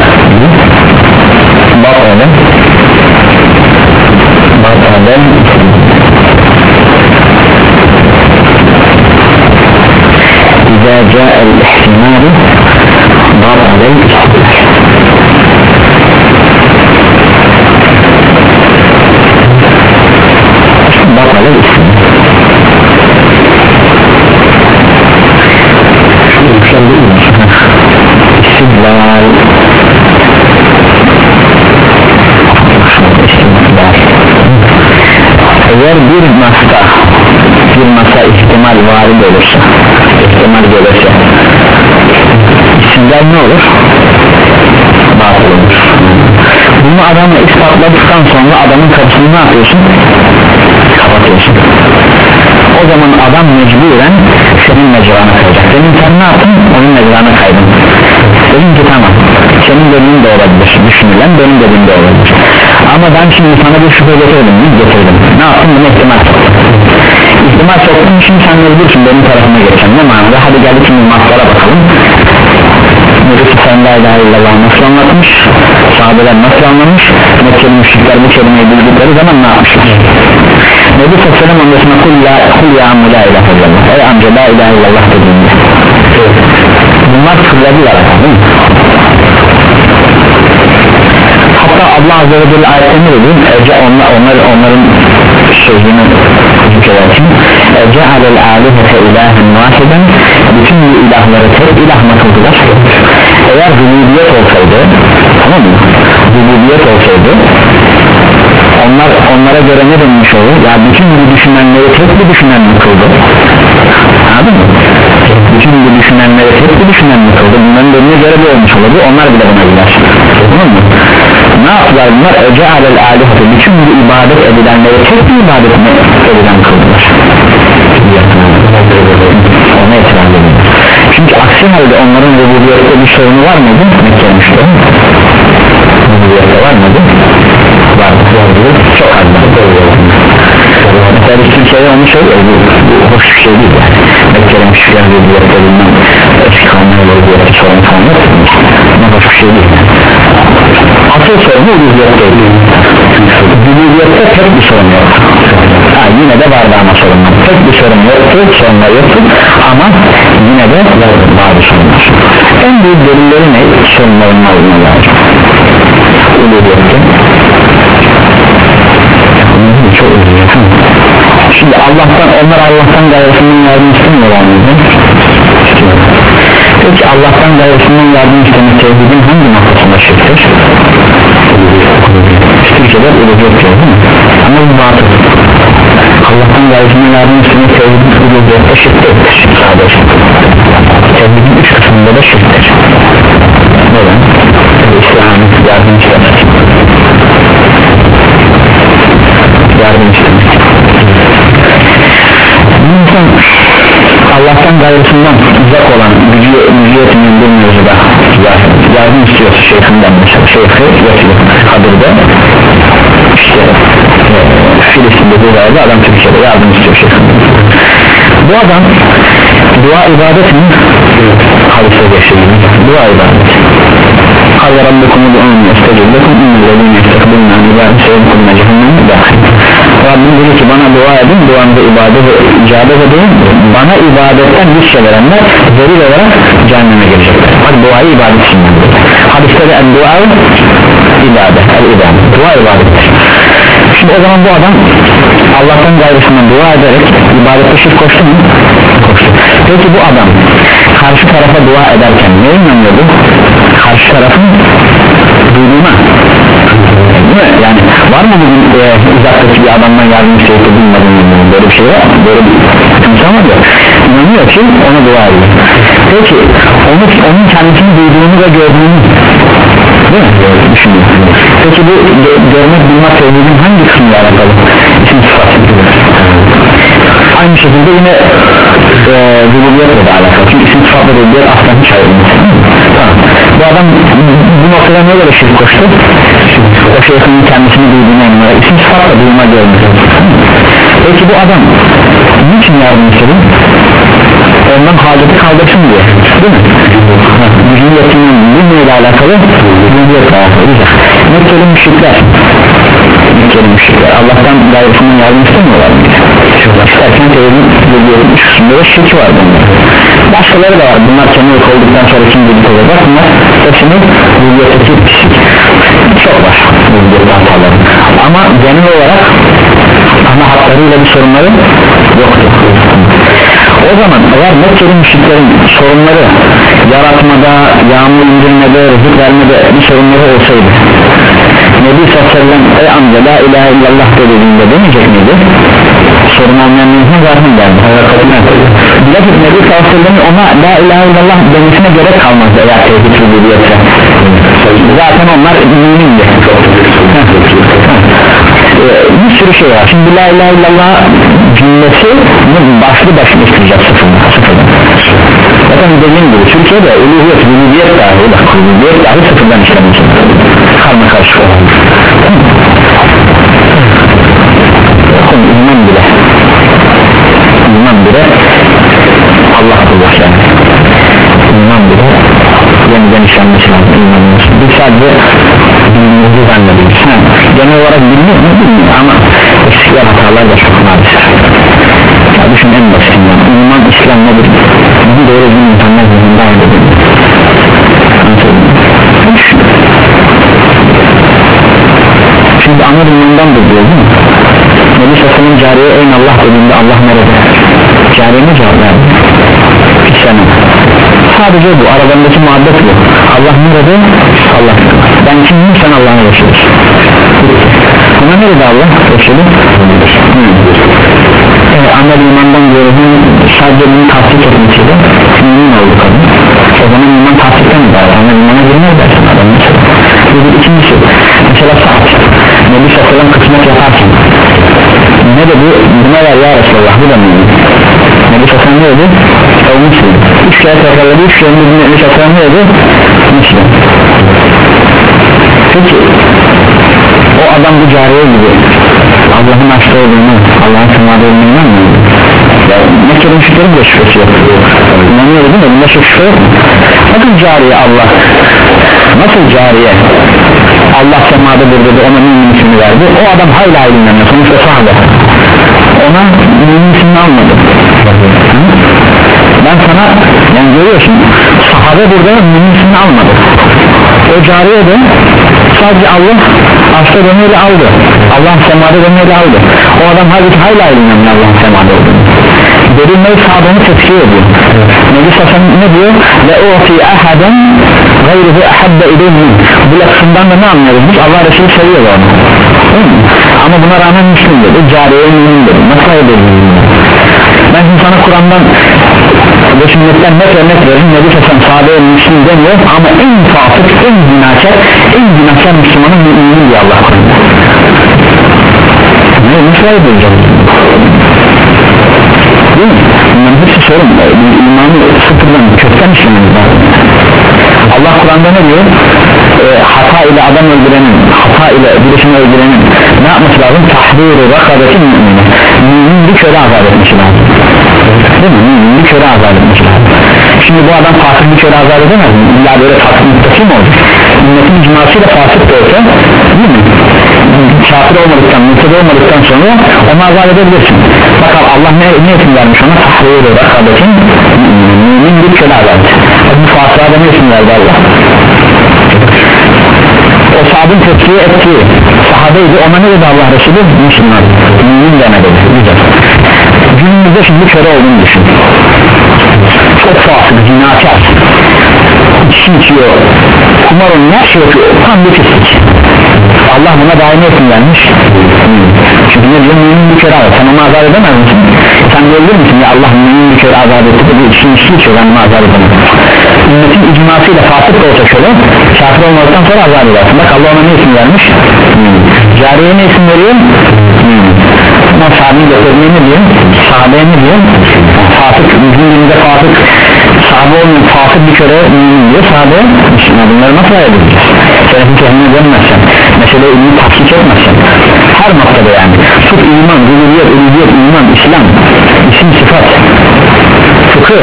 batalel batalel إذا جاء الاحتمال بطل الاستدلال بطل الاستدلال eğer bir masa bir masa ihtimal varid olursa ihtimal gelirse istidlal ne olur? Batıl olur. Bunu adamla ispatladıktan sonra adamın kapısını ne yapıyorsun? Kapatıyorsun. O zaman adam mecburen senin mecrana kayacak. Demin sen ne yaptın? Onun mecrana kaydın. Dedim ki tamam senin dediğin de olabilir düşünülen benim dediğim de olabilir ama ben şimdi sana bir şüphe getirdim mi? Getirdim. Ne yaptın? Bunu ihtimal soktum. İhtimal soktum şimdi sen mecbursun benim tarafıma geçeceğim. Ne manada? Hadi geldik şimdi maslara bakalım. Birisi sen la ilahe illallah nasıl anlatmış? Sahabeler nasıl anlamış? Mekkeli müşrikler bu kelimeyi bildikleri zaman ne yapmışlar? Nebi Sesselam amcasına kul ya, kul ya ammu la ilahe illallah ey amca la ilahe illallah dediğinde bunlar fırladılar değil mi? Allah Azze ve Celle ayette ne dedi? Ece onlar, onlar, onların sözünü zikretin Ece'alel alihete ilahen vahiden, bütün bu ilahları tek ilah mı kıldılar? Eğer rububiyet olsaydı, tamam mı? Rububiyet olsaydı onlar, onlara göre ne denmiş olur? Ya bütün bu düşünenleri tek bir düşünen mi kıldı? Anladın mı? Bütün bu düşünenleri tek bir düşünen mi kıldı? Bunların önüne göre bir olmuş olurdu, onlar bile buna gider. Tamam mı? Ne yaptılar bunlar? Ece'alel alihete, bütün bu ibadet edilenleri tek bir ibadet mi edilen kıldılar? Ona itiraz edilir. Çünkü aksi halde onların rububiyette bir sorunu var mıydı? Mekke'mişti. Rububiyette var mıydı? Var. Çok az. Mesela Türkiye'de onu söylüyor. Bu, bu hoş bir şey değil yani. Mekke'nin müşrikler rububiyette bilmem eski kanunlar rububiyette sorun falan yok. Ama hoş bir şey değil. Asıl sorunu rububiyette değil. Rububiyette tek bir sorun yok. Ha, yine de vardı ama sorunlar. Tek bir sorun yoktu, sorunlar yoktu ama yine de bazı sorunlar. En büyük delilleri ne? Sorunların olduğuna lazım. Rububiyette. Çok üzücü. Şimdi Allah'tan, onlar Allah'tan gayrısından yardım istemiyorlar mıydı? Peki Allah'tan gayrısından yardım istemek tevhidin hangi noktasında şirktir? Türkiye'de ulubiyet diyor değil mi? Ama bu batıl. Allah'tan gayrısından yardım istemek tevhidin ulubiyette şirktir. Sadece tevhidin üç kısmında da şirktir. Neden? İstihamet, yardım istemek, yardım istemek. İnsan Allah'tan gayrısından uzak olan gücü, gücü yetmeyen bir mevzuda yardım istiyorsa şeyhinden, mesela şeyhi yatıyor Kadir'de, işte e, Filistin'de bir yerde adam Türkiye'de yardım istiyor şeyhinden. Bu adam dua ibadet mi? Hadise geçiyor. Dua ibadet. Kâle Rabbukum ud'ûni estecib lekum innellezîne yestekbirûne an ibâdeti seyedkhulûne cehenneme dâhilîn. Rabbim dedi ki bana dua edin, duanıza ibadet icabet edin, bana ibadetten yüz verenler zelil olarak cehenneme girecekler. Bak duayı ibadet için. Hadiste de dua ibadet, el ibadet, dua ibadettir. Şimdi o zaman bu adam Allah'tan gayrısından dua ederek ibadette şirk koştu mu? Koştu. Peki bu adam karşı tarafa dua ederken neye inanıyordu? Karşı tarafın duyduğuna. Değil mi? Yani var mı bugün e, uzaktaki bir adamdan yardım isteyip de bulmadığını, böyle bir şey var mı? Böyle bir insan var ya, inanıyor ki ona dua ediyor. Peki onu, onun kendisini duyduğunu ve gördüğünü, değil mi? Düşünüyor. Peki bu görmek, bilmek tevhidin hangi kısmıyla alakalı? İsim sıfat. Aynı şekilde yine e, rububiyetle de alakalı. Çünkü isim sıfatla rububiyet asla hiç ayrılmaz. Tamam. Bu adam bu noktada ne göre şirk koştu? O şeyhinin kendisini duyduğuna inanıyor. İsim sıfatla duyma görmüyor. Peki bu adam niçin yardım istedi? Ondan haceti kaldırsın diye, değil mi? Gücün yetinin bilmeyle alakalı, rububiyetle alakalı. Mekkeli müşrikler, Mekkeli müşrikler Allah'tan gayrısından yardım istemiyorlar mı? İsterken tevhidin rububiyetin üç kısmında da şirki var bunlar. Başkaları da var, bunlar kendi yok olduktan sonra kim dedik olacak, bunlar hepsini rububiyetteki çok var, rububiyette hataları. Ama genel olarak ana hatlarıyla bir sorunları yoktur. O zaman eğer Mekkeli müşriklerin sorunları yaratmada, yağmur indirmede, rızık vermede bir sorunları olsaydı, Nebi sallallahu aleyhi ve sellem ey amca la ilahe illallah dediğinde demeyecek miydi? Sorun olmayan mümkün varmı derdi? Bilakis Nebi sallallahu aleyhi ve sellem ona la ilahe illallah demesine gerek kalmazdı eğer tevhid rububiyetse. Zaten onlar mümindi. Bir sürü şey var. Şimdi la ilahe illallah cümlesi başlı başına isteyecek sıfırdan. Zaten dediğim gibi Türkiye'de uluhiyet, rububiyet dahi bak rububiyet dahi sıfırdan işlemiş. Karma karşı olan. İman bile İman bile Allah Allah yani. İman bile yeniden işlenmesi lazım imanımız. Biz sadece bilmiyoruz zannediyoruz. Genel olarak bilmiyor mu? Bilmiyor ama eskiler hatalar da çok maalesef. Ya düşün en basitinden iman İslam nedir? Bunu doğru bir insanlar zihninde aynı değil. imandandır diyor değil mi? Nebi Sassan'ın cariye ey Allah dediğinde Allah nerede? Cariye mi cevap verdi? Senin. Sadece bu aralarındaki muhabbet bu. Allah nerede? Allah. Ben kimim, sen Allah'ın Resulü. Buna nerede Allah Resulü? Evet, amel imandan görüldüğün sadece bunu tasdik etmesiyle mümin oldu kadın. O zaman iman tasdikten mi bağlı? Amel imana girmez dersin adam mesela. Bu bir ikincisi. Mesela saat. Nebi Sassan'ın kısmet yaparken ne dedi? Buna ver ya Resulullah, bu da mümin. Nebi Sassan ne dedi? Olmuşsun. Üç kere tekrarladı, üç kere Nebi Sassan ne dedi? Müslüm. Peki o adam bu cariye gibi Allah'ın aşkı olduğunu, Allah'ın semada olduğunu inanmıyor. Ya Mekke'de müşriklerin de şüphesi yok. İnanıyor değil mi? Bunda şüphe yok mu? Bakın cariye Allah. Nasıl cariye? Allah semadadır dedi, ona mümin ismini verdi. O adam hayla ilimlenme, sonuçta sahabe. Ona mümin ismini almadı. Ben sana, yani görüyorsun, sahabe burada mümin ismini almadı. O cariye de sadece Allah aşkta demeyle aldı. Allah semada demeyle aldı. O adam halbuki hayla ilimlenme Allah'ın semada olduğunu. Derinmeyi sahabını tepki ediyor. Nebi Sassan ne diyor? Ve o fi ahaden gayrihi ahabbe ileyhi. Bu lafından da ne anlıyoruz biz? Allah Resulü seviyor onu. Ama buna rağmen Müslüm dedi, cariyeye mümin dedi. Nasıl edelim? Ben sana Kur'an'dan ve sünnetten net örnek verin. Nebi Sassan sahabeye Müslüm demiyor ama en fasık, en günahkar, en günahkar Müslümanın müminin diye Allah koyuyor. Ne? Nasıl edelim? Değil mi? Bunların hepsi sorun. İmanı sıfırdan, kökten işlememiz lazım. Allah Kur'an'da ne diyor? E, hata ile adam öldürenin, hata ile birisini öldürenin ne yapması lazım? Tahrir-i rakabeti mümine. Mümin bir köle azat etmesi lazım. Değil mi? Mümin bir köle azat etmesi lazım. Şimdi bu adam fasık bir köle azat edemez mi? İlla böyle fasık mutlaka mı olacak? Ümmetin icmasıyla fasık da olsa, değil mi? Kafir olmadıktan, mutlaka olmadıktan sonra onu azat edebilirsin. Bakalım Allah ne, ne isim vermiş ona? Tahrir-i rakabeti mümin bir köle azat. Bu fasığa da ne isim verdi Allah? O sahabın tepkiye ettiği sahabeydi, ona ne dedi Allah Resulü? Müslüman, mümin demedi. Güzel. Günümüzde şimdi köre olduğunu düşün. Çok fasık, zinakar, içki içiyor, kumar oynuyor, her şey yapıyor, tam bir pislik. Allah buna daimi etsin vermiş. Çünkü ne diyor? Mümin bir köre azat. Sen onu azat edemez misin? Sen görülür müsün ya Allah mümin bir köre azat etti de içki içki içiyor, ben bunu azat edemem. Ümmetin icmasıyla fasık da olsa şöyle, kafir olmadıktan sonra azat edersin. Bak Allah ona ne isim vermiş? Cariyeye ne isim veriyor? Ama sahabeyi getirmeye ne diyor? Sahabeye ne diyor? Fasık, bizim dilinde fasık, sahabe olmuyor, fasık bir köre diyor, sahabe bunları nasıl ayıracağız? Selefin kendine dönmezsen, meseleyi ilmi tahkik etmezsen, her noktada yani tut iman, rububiyet, uluhiyet, iman, İslam, isim, sıfat, fıkıh.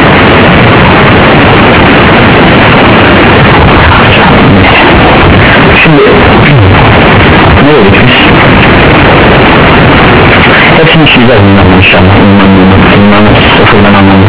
Şimdi ne dedik biz? Hepsini işleyeceğiz inşallah. İmanı sıfırdan anlamı.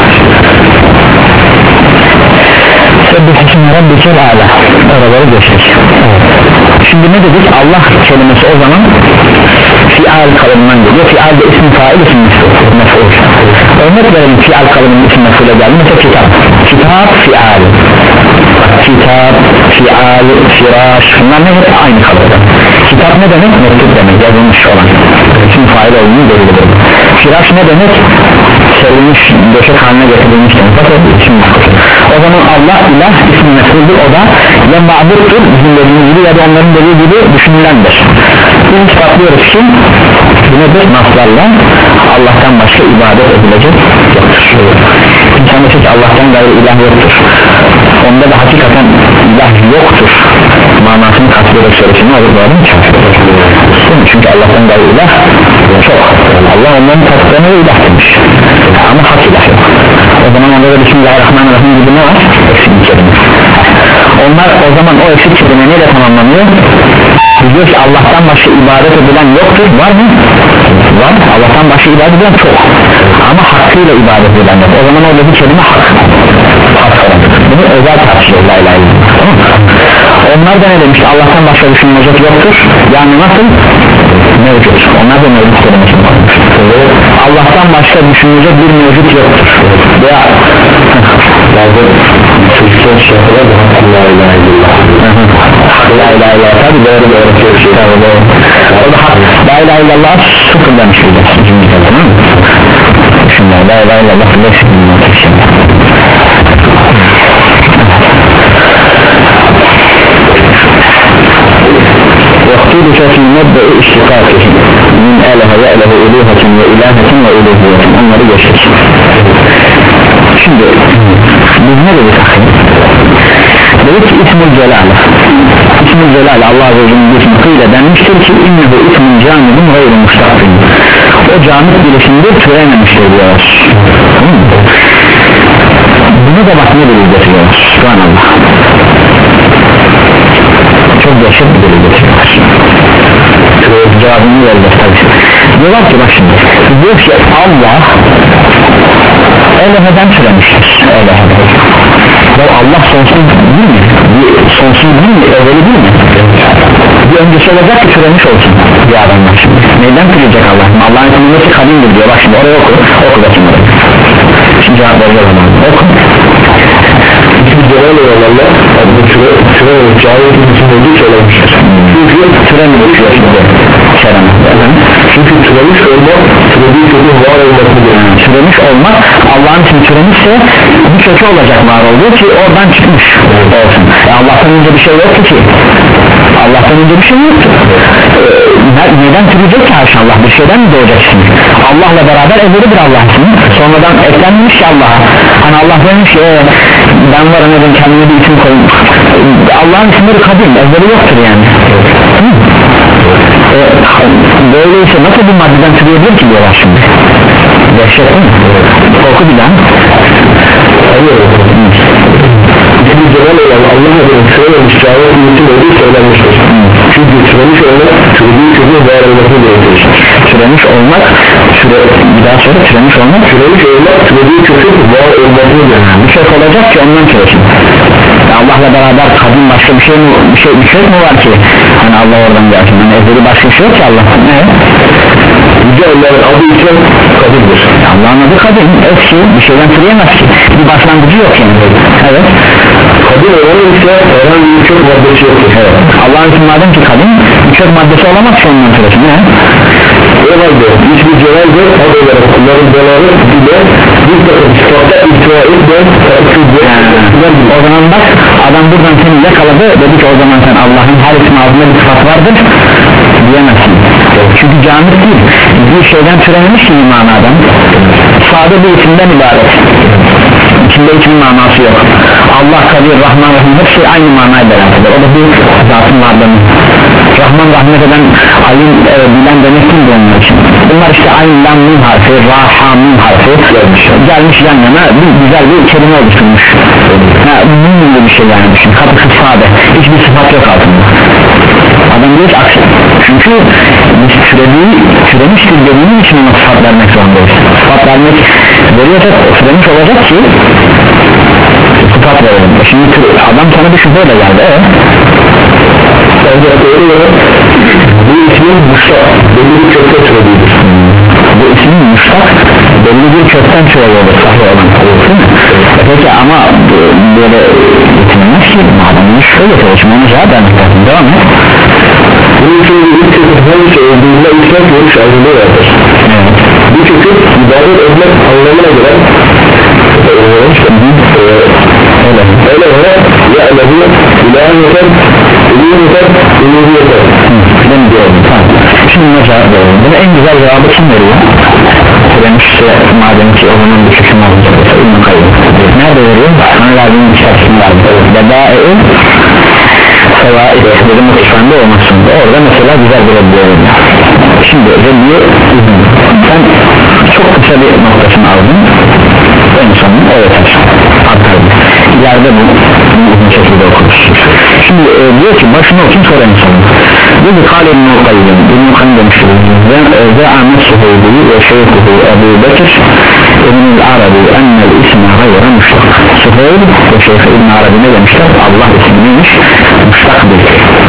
Sebbihisine Rabbikel Âlâ. Oraları geçtik. Şimdi ne dedik? Allah kelimesi o zaman fial kalıbından geliyor. Fial de isim fail, isim mef'ul. Örnek verelim fial kalıbının isim mef'ule geldi. Mesela kitap. Kitap fial. Kitap, fial, firaş. Bunlar ne? Hep aynı kalıbı. Kitap ne demek? Mektup demek. Yazılmış olan. İsim fail olduğunu belirliyor. Firaş ne demek? Serilmiş, döşek haline getirilmiş demek. Bakın isim mef'ul. O zaman Allah ilah ismi mef'uldür. O da ya ma'buttur bizim dediğimiz gibi ya da onların dediği gibi düşünülendir. Biz ispatlıyoruz ki bu nedir? Naslarla Allah'tan başka ibadet edilecek yoktur. İnsan da ki Allah'tan gayrı ilah yoktur. Onda da hakikaten ilah yoktur manasını kastederek söylesin, ne olur bu adam kafir olur. Çünkü Allah'tan gayrı ilah çok. Allah onların tatlarına ilah demiş ama hak ilah yok. O zaman onda da Bismillahirrahmanirrahim gibi ne var? Eksik kelime. Onlar o zaman o eksik kelime neyle tamamlanıyor? Diyor ki Allah'tan başka ibadet edilen yoktur. Var mı? Var. Allah'tan başka ibadet edilen çok. Ama hakkıyla ibadet edilen yok. O zaman oradaki kelime hak. Hak. Bunu özel tartışıyor. Tamam mı? onlar da ne demişti? Allah'tan başka düşünülecek yoktur. Yani nasıl? Mevcut. Onlar da mevcut kelimesini koymuş. Allah'tan başka düşünülecek bir mevcut yoktur. Veya bazı çocuklar şarkılar da hakkı la ilahe illallah. La ilahe illallah tabi doğru doğru şey tabi doğru. O da hak la ilahe illallah sıfırlamış olacak. Tamam mı? Şimdi la ilahe illallah sıfırlamış olacak. واختلف في مبدأ اشتقاقه من آله يأله إلوهة وإلهة وإلوهية onları geçtik. Şimdi biz ne dedik akıl? Dedik ki İsmül Celale İsmül Celale Allah Azze ve Celle'nin ismiyle denmiştir ki innehu ismin camidun gayru muştakfin. O camid bileşimdir türememiştir diyorlar. Bunu da bak ne delil getiriyorlar. Subhanallah. Çok dehşet bir delil getiriyorlar. Cevabını verdiler tabi. Diyorlar ki bak şimdi diyor ki Allah Elehe'den türemiştir. Elehe'den ya Allah sonsuz değil mi? Bir sonsuz değil mi? Evveli değil mi? Bir öncesi olacak ki türemiş olsun bir adamlar şimdi. Neyden türeyecek Allah? Allah'ın tanımlısı kadimdir diyor. Bak şimdi oraya oku. Oku bakayım oraya. Şimdi cevap veriyor zaman. Oku. Hiçbir celal olanlarla bu türe türe cahil için olduğu söylemiştir. Çünkü türemiş diyor şimdi. Kerem. Çünkü türemiş olmak türediği kökün var olmasıdır. Türemiş olmak Allah'ın için türemişse bir kökü olacak var olduğu ki oradan çıkmış olsun. E Allah'tan önce bir şey yoktu ki. Allah'tan önce bir şey yoktu. Ee, neden türeyecek ki Allah? Bir şeyden mi doğacak şimdi? Allah'la beraber evvelidir Allah'ın. Sonradan eklenmiş ki Allah'a. Hani Allah demiş ki ee, ben varım edin kendime bir isim koyun. Allah'ın isimleri kadim. Evveli yoktur yani. Hı? Ee, böyleyse nasıl bir maddeden türeyebilir ki diyorlar şimdi? Dehşet değil mi? Oku bir daha. İsmi celal olan Allah'a göre türememiş cahil ümitim olduğu söylenmiştir. Çünkü türemiş olmak türediği kökün var olmasını gerektirir. Türemiş olmak türe, bir daha sonra türemiş olmak türemiş olmak türediği kökün var olmasını gerektirir. Bir kök olacak ki ondan türesin. Allah'la beraber kadın başka bir şey mi, bir şey, bir şey mi var ki? Hani Allah oradan gelsin. Hani ezeli başka bir şey yok ki Allah'ın. Ne? Yüce Allah'ın adı için kadındır. Allah'ın adı kadın. Eski bir şeyden türeyemez ki. Bir başlangıcı yok yani. Evet. Kadın olanın ise herhangi bir kök maddesi yoktur. Evet. Allah'ın için madem ki kadın bir kök maddesi olamaz ki ondan türesin. Ne? O halde hiçbir celalde ad olarak kulların beları bile bir takım sıfatta ihtiva etmeyen o zaman bak adam buradan seni yakaladı dedi ki o zaman sen Allah'ın her ismi ağzında bir sıfat vardır diyemezsin. Çünkü camit değil bir şeyden türememiş ki bir manadan sade bir isimden ibaret. İçinde hiçbir manası yok. Allah, Kadir, Rahman, Rahim hepsi aynı manayla beraber. O da bir zatın varlığını. Rahman, rahmet eden, alim, e, bilen demek değil onlar için. Bunlar işte aynı lam mim harfi, raha mim harfi gelmiş, gelmiş yan yana bir güzel bir kelime oluşturmuş. Ha, bunun bir şey yani düşün. Katıksız sade. Hiçbir sıfat yok altında. Adam diyor ki aksi. Çünkü biz türediği, türemiştir dediğimiz için ona sıfat vermek zorundayız. Sıfat vermek veriyorsak türemiş olacak ki sıfat verelim. Şimdi adam sana bir şüpheyle geldi. Evet. Bu ismin muştak belli bir kökten türediğidir. Bu ismin muştak belli bir kökten türediğidir. Peki ama böyle getirmez ki adamın şöyle çalışma onu cevap vermek lazım. Devam et. Bunun için bir kökün hangisi olduğunda ispat görüş ayrılığı vardır. Bu kökün ibadet etmek anlamına göre öyle öyle öyle ya'lehu ilahiyeten ilahiyeten ilahiyeten ben diyorum tamam. Şimdi ne cevap veriyorum? Bunu en güzel cevabı kim veriyor? Demişse madem ki o zaman bir köküm olacak İbn-i Kayyum nerede veriyor? Anladığım bir şarkısını verdi Bedâ-i Sevâid dedim mutlaka olmasın orada mesela güzel bir reddiye veriyor. Şimdi reddiye sen çok kısa bir noktasını aldın en sonunda evet aktardı ileride bu bu şekilde okuruz. Şimdi e, diyor ki başını okuyayım sonra en sonunda diyor ki Kâle İbn-i Kayyum İbn-i Kayyum demiştir ve Ahmet Suheybi ve Şeyhuhu Ebu Bekir İbn-i Arabi ennel isme gayra müştak Suheyb işte Şeyh İbn Arabi ne demişler? Allah ismiymiş, müştak değil.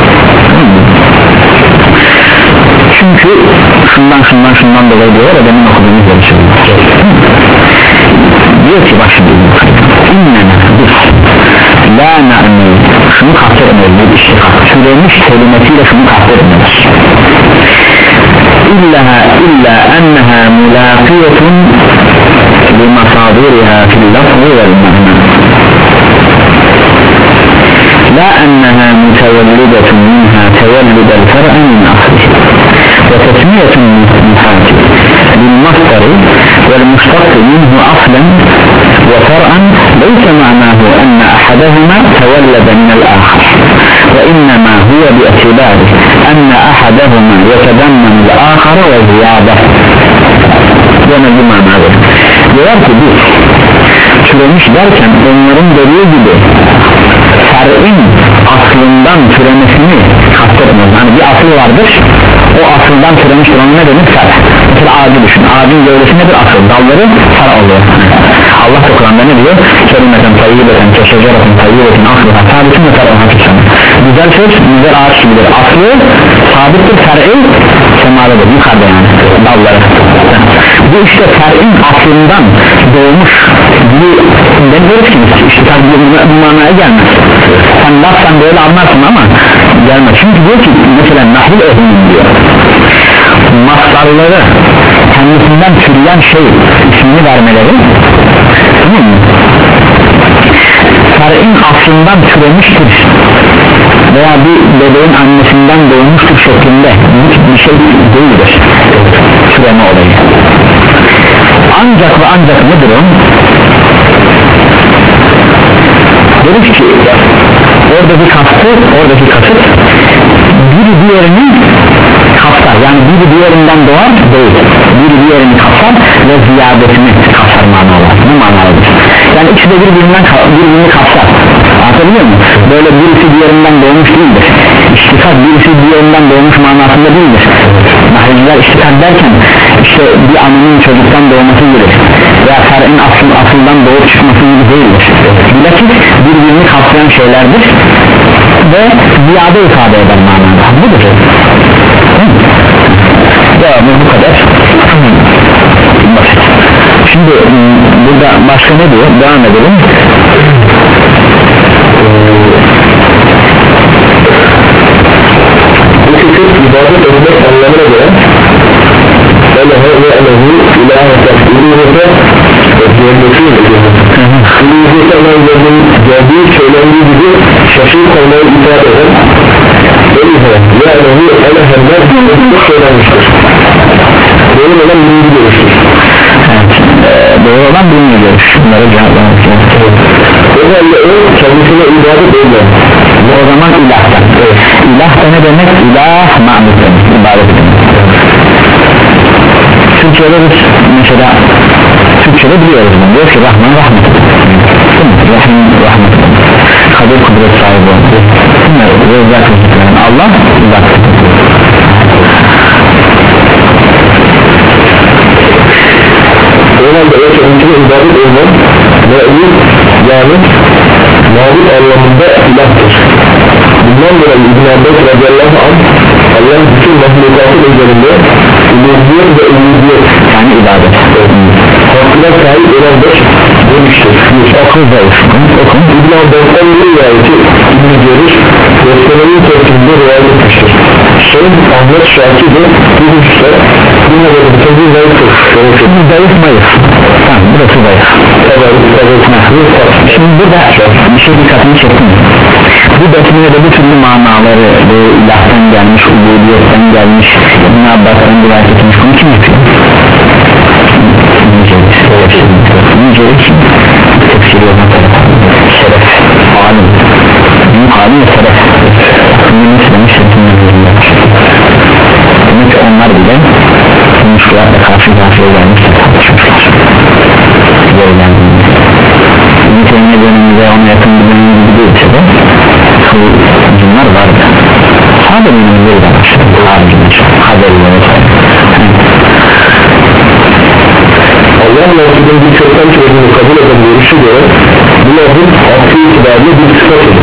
Çünkü şundan şundan şundan dolayı diyor ya, benim okuduğumuz gibi söylüyor. Diyor ki bak şimdi, İnnena biz la na'ni, şunu kastetmiyoruz, bir iştikak türemiş kelimesiyle şunu kastetmiyoruz. İllaha illa enneha mulaqiyetun limasadiriha fil lafzi vel ma'na, la enneha mutevellidatun minha tevellidel fer'a min aslihi ve tesmiyetun muhati للمصدر والمشتق منه أصلا وفرعا ليس معناه أن أحدهما تولد من الآخر وإنما هو باعتباره أن أحدهما يتضمن الآخر وزيادة. Yine bir manadır. Diyor ki biz türemiş derken onların dediği gibi fer'in aslından türemesini kastetmiyoruz. Yani bir asıl vardır, o asıldan türemiştir, onun ne denir? Fer. Mesela ağacı düşün, ağacın gövdesi nedir? Asıl, dalları fer oluyor. Allah da Kur'an'da ne diyor? Kerimeten tayyibeten keşeceretin tayyibetin aslıha sabitin ve fer'in hakikaten. Güzel söz, güzel ağaç gibidir. Aslı sabittir, fer'i semalıdır, yukarıda yani dalları. Bu işte fer'in aslından doğmuş gibi deniyoruz ki işte tabi bu manaya gelmez. Sen laftan böyle anlarsın ama gelmez. Çünkü diyor ki mesela nahil ehlinin diyor, mastarları kendisinden türeyen şey ismini vermeleri, tamam mı? Fer'in aslından türemiştir veya bir bebeğin annesinden doğmuştur şeklinde bir şey değildir türeme olayı. Ancak ve ancak nedir o? Dedik ki oradaki kastı, oradaki kasıt biri diğerini kapsar, yani biri diğerinden doğar değil, biri diğerini kapsar ve ziyadesini kapsar manalı, ne manalıdır? Yani ikisi de birbirinden birbirini kapsar, anlatabiliyor muyum? Böyle birisi diğerinden doğmuş değildir, iştikak birisi diğerinden doğmuş manasında değildir. Nahriciler iştikak derken işte bir annenin çocuktan doğması gibi veya fer'in asıl, asıldan doğup çıkması gibi değildir. Bilakis birbirini kapsayan şeylerdir ve ziyade ifade eder manada. Budur. Devamı bu kadar. Basit. Şimdi burada başka ne diyor? Devam edelim. Bu fikir ibadet etmek anlamına göre Elehe ve elehu ilahe tasdiliyete Özdeyemdesin İliyete Allah'ın geldiği söylendiği gibi şaşırık olmayı ifade eden Elehe ve elehu elehenler bir söylenmiştir. Doğru olan birinci görüştür. Doğru olan birinci görüş. Bunlara cevaplamak lazım. O halde o kendisine ibadet olmayan. O zaman ilahtan. İlah da ne demek? İlah ma'mur demek. İbadet demek. Türkçe'de biz mesela Türkçe'de biliyoruz bunu. Diyor ki Rahman rahmet. Rahim rahmet. Kadir kudret sahibi oldu. Allah zat. O halde o kendisine ibadet olmayan me'lûd yani mağlup anlamında ilahtır. Bundan dolayı İbn Abbas radıyallahu anh Allah'ın bütün mahlukatı üzerinde uluhiyet ve uluhiyet yani ibadet hakkına sahip olan beş demiştir. Akıl ve ufkun İbn Abbas'tan bir rivayeti İbn Cerir Resmen'in tepkinde rivayet etmiştir. Şeyh Ahmet Şakir de bu hususta bu nedenle bir zayıftır. Bu zayıf mayıf. Tamam, burası zayıf. Şimdi burada bir şey dikkatini çektim. Bu besmele bu türlü manaları bu ilahtan gelmiş, ubudiyetten gelmiş, İbn Abbas'tan rivayet etmiş. Bunu kim yapıyor? Nicelik tefsiri olmak şeref, alim büyük alim ve şeref aklını istemiş demek ki onlar bile müşkilatla karşı karşıya gelmişler, tartışmışlar verilendiğinde İbn-i döneminde ona yakın bir döneminde değilse de bunlar vardı. Sadece dönemleri de var, haricinde haberleri vesaire. Allah lafının bir kökten türediğini kabul eden görüşü göre bu lafın akli itibarıyla bir sıfat olur.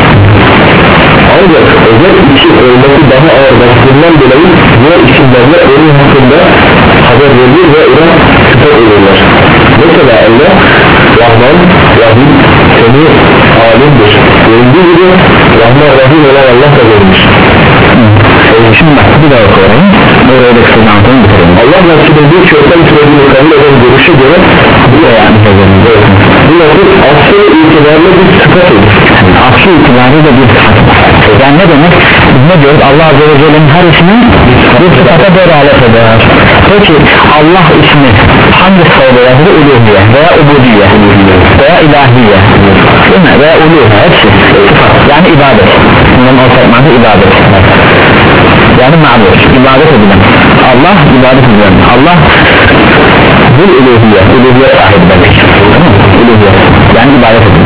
Ancak özel için olması daha ağır bastığından dolayı diğer isimlerle onun hakkında haber verilir ve ona sıfat olurlar. Mesela Allah Rahman, Rahim, Semi, Alimdir. Görüldüğü gibi Rahman, Rahim olan Allah da görmüş. Şimdi bak bir daha okuyayım. Böyle öyle kısa anlatalım bitirelim. Allah Resulü'nün bir çoktan türediğini kabul eden görüşe göre bu da yani bu lafız asıl itibarlı bir sıfat olur. yani asıl itibarıyla bir sıfat. Yani ne demek? Biz ne diyoruz? Allah Azze ve Celle'nin her ismi bir sıfata delalet eder. Peki Allah ismi hangi sıfata delalet eder? Uluhiye veya ubudiye veya ilahiye değil mi? Veya uluhiye hepsi sıfat. Yani ibadet. Bunların ortak mantığı ibadet. Yani ma'bud, ibadet edilen. Allah ibadet edilen. Allah bir uluhiye, uluhiye sahibi demek. Uluhiye, yani ibadet edilen.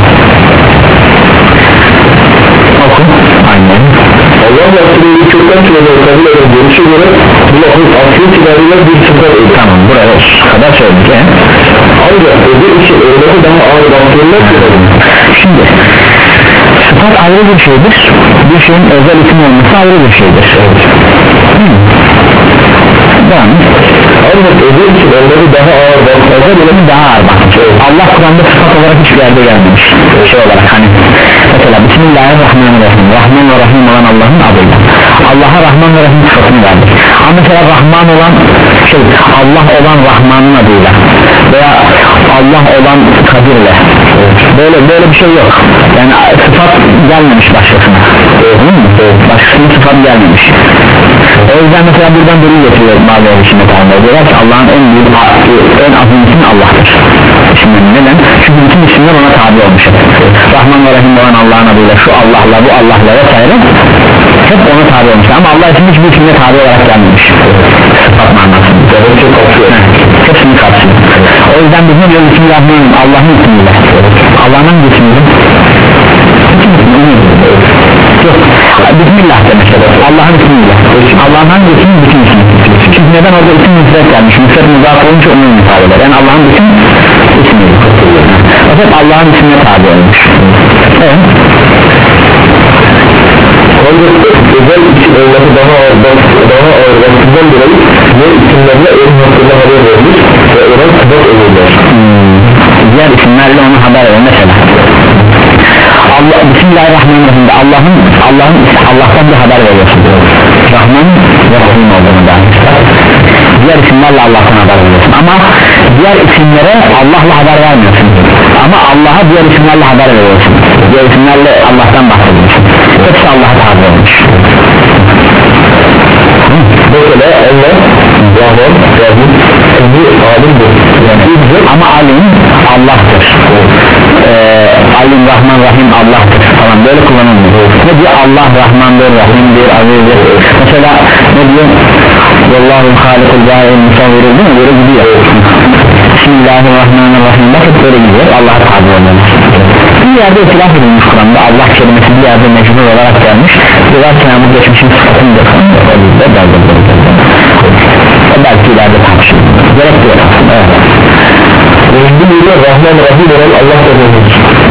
Oku, aynen. Allah Resulü'nün çoktan türediğini kabul eden görüşe göre bu lafız asıl itibarıyla bir sıfat olur. Tamam, buraya kadar söyledik. He? Ancak özel için örneği daha ağır bastığından söyledim. Şimdi sıfat ayrı bir şeydir, bir şeyin özel isim olması ayrı bir şeydir. Evet. Hmm. Devam. Ancak özel için onları daha ağır bastığından özel ilimi daha ağır bakmış. Evet. Allah Kur'an'da sıfat olarak hiçbir yerde gelmemiş. Evet. Şey olarak hani mesela Bismillahirrahmanirrahim, Rahman ve Rahim olan Allah'ın adıyla Allah'a Rahman ve Rahim sıfatını verdik. Ama mesela Rahman olan şey Allah olan Rahman'ın adıyla veya Allah olan Kadir'le böyle böyle bir şey yok. Yani sıfat gelmemiş başkasına. Evet. Başkasına sıfat gelmemiş. O yüzden mesela buradan delil getiriyor bazı erişimde tanımlar. Diyorlar ki Allah'ın en büyük en azim ismi Allah'tır. Şimdi neden? Çünkü bütün isimler ona tabi olmuş. Rahman ve Rahim olan Allah'ın adıyla şu Allah'la bu Allah'la vesaire hep ona tabi olmuş. Ama Allah için hiçbir isimle tabi olarak gelmemiş. Sıfat manasında. Hepsini kapsıyor. O yüzden biz ne diyoruz? Bismillahirrahmanirrahim, Allah'ın ismiyle. Allah'ın hangi ismiyle? Yok. Bismillah demek. Allah'ın ismiyle. Allah'ın hangi ismi? Bütün ismi. Çünkü neden orada isim müfret gelmiş? Müfret müzaf olunca onun ifade eder. Yani Allah'ın bütün ismiyle. O hep Allah'ın ismine tabi olmuş. Evet. Ancak özel için olması daha ağır daha ağır bastığından dolayı diğer isimlerle onun hakkında haber verilir ve ona sıfat olurlar. Hmm. Diğer isimlerle ona haber verir mesela. Allah Bismillahirrahmanirrahim Allah'ın Allah'ın Allah'tan bir haber veriyorsun. Rahman ve Rahim olduğunu da. Diğer isimlerle Allah'tan haber veriyorsun. Ama diğer isimlere Allah'la haber vermiyorsun. Ama Allah'a diğer isimlerle haber veriyorsun. Diğer isimlerle Allah'tan bahsediyorsun. Hepsi Allah'a tabi olmuş. Mesela Allah Rahman, Rahim, Semi, Alimdir. Yani ama Alim Allah'tır. Ee, Alim, Rahman, Rahim Allah'tır falan böyle kullanılmıyor. Ne diyor? Allah Rahmandır, Rahimdir, Azizdir. Mesela ne diyor? Vallahu halikul bâ'il musavviril değil mi? Böyle gidiyor. Bismillahirrahmanirrahim. Bakın böyle gidiyor. Allah'a tabi olmalı. Bir yerde itilaf edilmiş Kur'an'da Allah kelimesi bir yerde mecbur olarak gelmiş. Diyorlar ki bu geçmişin sıfatındır. Belki ileride tartışılır. Gerek diyor. Evet. Mecbur ile Rahman Rahim olan Allah da görmüş.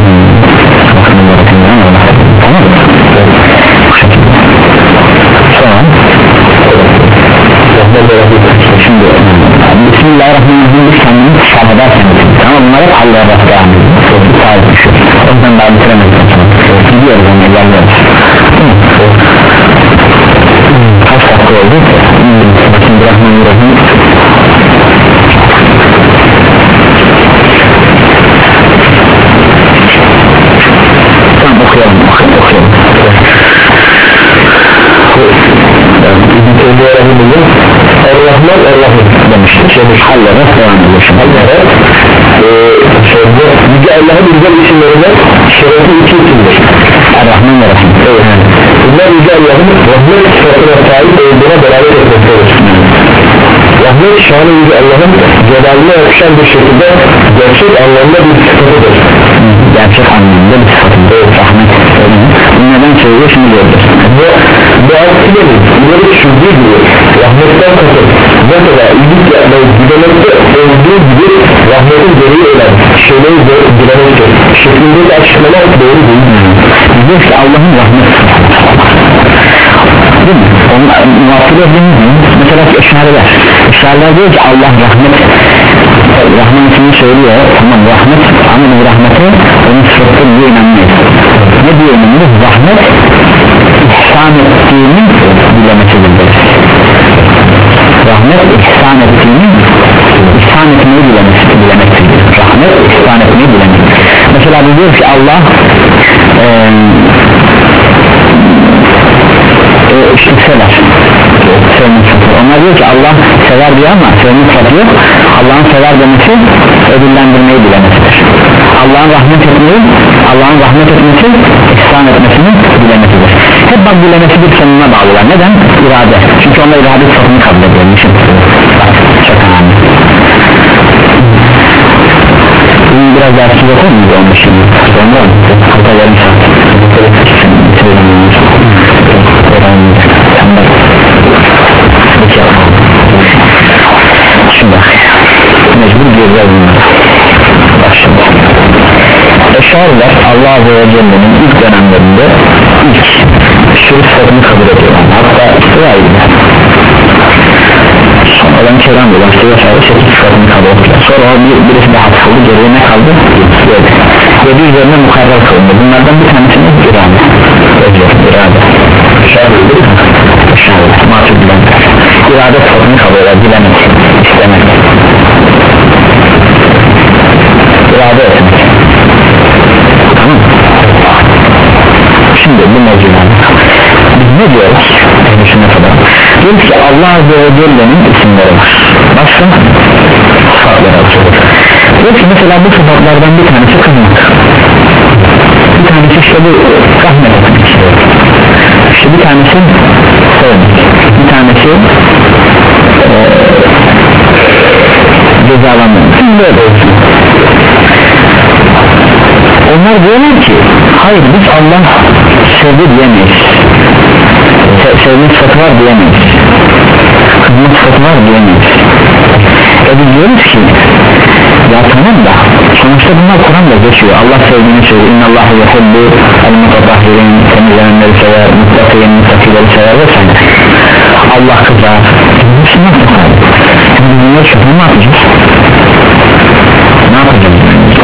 Tamam mı? Sonra Rahman Rahim. Şimdi Bismillahirrahmanirrahim biz kendimiz şerh ederken ama bunlar hep Allah'a devam ediyor. Bir sahip düşüyor. O yüzden daha bitiremeyiz. Gidiyoruz onu ilerliyoruz. Kaç dakika oldu? Bismillahirrahmanirrahim. Tamam okuyalım okuyalım. İbn-i Teymiye Rahim'in Er-Rahman Er-Rahim demiştir. Şeymiş Hallere devam ediyor. Hallere şeyde Yüce Allah'ın güzel isimlerinden şerefi iki isimdir. Er-Rahman Er-Rahim. Evet. Bunlar Yüce Allah'ın rahmet sıfatına sahip olduğuna beraber etmektedir. Rahmet şanı Yüce Allah'ın celalına yakışan bir şekilde gerçek anlamda bir sıfatıdır. Gerçek anlamda bir sıfatıdır. Rahmet. Bunu neden söylüyor şimdi gördük. Bu bu aksilerin bunları düşündüğü gibi rahmetten kasıt mesela iyilik yapmayı gülemekte olduğu gibi rahmetin gereği olan şeyleri gülemektir şeklindeki açıklama doğru değil. diyoruz ki Allah'ın rahmeti değil mi? Onun muhakkil ettiğimiz mesela ki eşariler eşariler diyor ki Allah rahmet rahmetini söylüyor, tamam rahmet ama bu rahmeti onun sıfatı diye inanmıyor. Ne diyor inanmıyor? Rahmet ihsan ettiğini bilemesidir. Rahmet ihsan ettiğini ihsan etmeyi bilemesidir. Rahmet ihsan etmeyi bilemesidir. Mesela bu diyor ki Allah e, e, işte sever sevmek satır. Onlar diyor ki Allah sever diyor ama sevmek satır yok. Allah'ın sever demesi ödüllendirmeyi bilemesidir. Allah'ın rahmet etmeyi Allah'ın rahmet etmesi ihsan etmesini bilemesidir. Hep bak bilemesidir sonuna bağlılar. Neden? İrade. Çünkü onlar irade sıfatını kabul ediyormuş. Bak çok önemli. Bunu biraz daha açık yapar mıydı onun şimdi? Sonra hatta yarım saat şimdi mecbur göreceğiz bunları. Bak şimdi Eşariler Allah Azze ve Celle'nin ilk dönemlerinde ilk şirk sıfatını kabul ediyorlar. Hatta İsrail'de sonradan Kerem olan işte vesaire şirk sıfatını kabul ettiler. Sonra o bir, birisi daha atıldı, geriye ne kaldı? yedi yedi üzerine mukarrar kılındı. Bunlardan bir tanesini irade irade Eşari'de Eşari'de mahsul bilenler irade sıfatını kabul eder, bilemek, istemek, irade etmek. Tamam. Şimdi bu mevzudan biz ne diyoruz? Ehl-i kadar diyoruz ki Allah Azze ve Celle'nin isimleri var. Başka sıfatları var. Diyoruz ki mesela bu sıfatlardan bir tanesi kızmak, bir tanesi işte bu rahmet etmek, işte bir tanesi sevmek, bir tanesi ee, cezalandırmak. Şimdi böyle olsun. Onlar diyorlar ki hayır biz Allah sevdi diyemeyiz, Se sevmek sıfatı var diyemeyiz, kızmak sıfatı var diyemeyiz. E biz diyoruz ki ya tamam da sonuçta bunlar Kur'an'da geçiyor. Allah sevdiğini söylüyor. İnnallâhu yuhibbu el-mutatahhirin, temizlenenleri sever, muttakiyin, muttakileri sever vesaire. Allah kızar. Müslüman kızar. Şimdi bunları çok ne yapacağız? Ne yapacağız?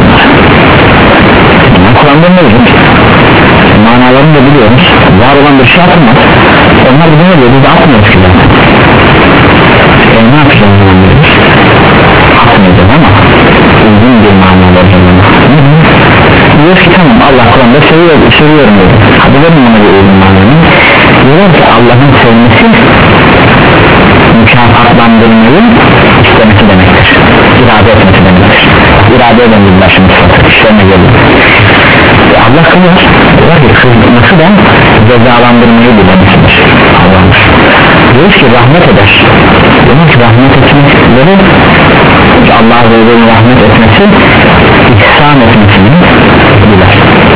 Kur'an'da mevcut, manalarını da biliyoruz, var olan bir şey atılmaz. Onlar bize ne diyor? Biz de atmıyoruz ki zaten. E ne yapacağız zaman diyoruz? Atmayacağız ama uygun bir manalar canına. Diyoruz ki tamam Allah Kur'an'da seviyor, seviyorum diyor. Hadi verin ona bir uygun mananı. Diyorlar ki Allah'ın sevmesi mükafatlandırmayı istemesi demektir. İrade etmesi demektir. İrade eden bir başımız işlerine geliyor. E Allah kılıyor. Diyor ki kılması da cezalandırmayı bilemesidir. Allah'ım. Diyoruz ki rahmet eder. Diyoruz ki rahmet etmekleri Allah Azze ve Celle'nin rahmet etmesi ihsan etmesini bilir.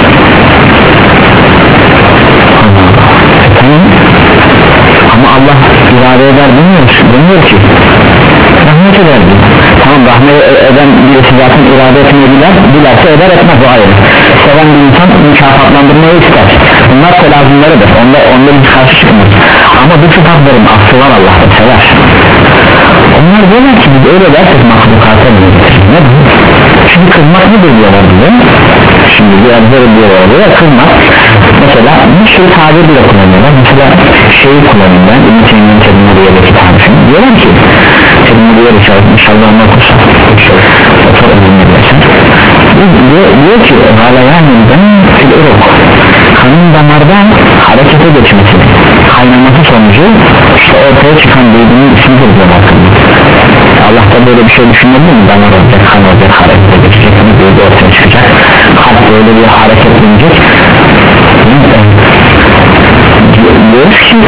Tamam. Ama Allah irade eder demiyor, demiyor ki rahmet eder diyor. Tamam rahmet eden birisi zaten irade etmeyi biler, bilerse eder etmez o ayrı. Seven bir insan mükafatlandırmayı ister. Bunlar telazimleridir, onda, onda bir karşı çıkmaz. Ama bu sıfatların aslı var Allah'ta sever. Onlar diyorlar ki biz öyle dersek mahlukata bilir. Ne bu? Şimdi kızmak nedir diyorlar bize? Şimdi biraz böyle diyorlar diyorlar kızmak. Mesela bir sürü tabir bile kullanıyorlar. Mesela şeyi kullanıyorlar. İmtihanın Tedmuriye'deki tarifini. Diyorlar ki Tedmuriye Risale inşallah onu okursak çok önemli bir eser. Diyor, diyor ki Galayan'dan fil uruk, kanın damardan harekete geçmesi, kaynaması sonucu işte ortaya çıkan duyduğunun ismidir diyorlar. Allah'ta böyle bir şey düşünmedi mi? Damar olacak, kan olacak, harekete geçecek, duygu ortaya çıkacak, kalp böyle bir hareket edecek. Diyoruz ki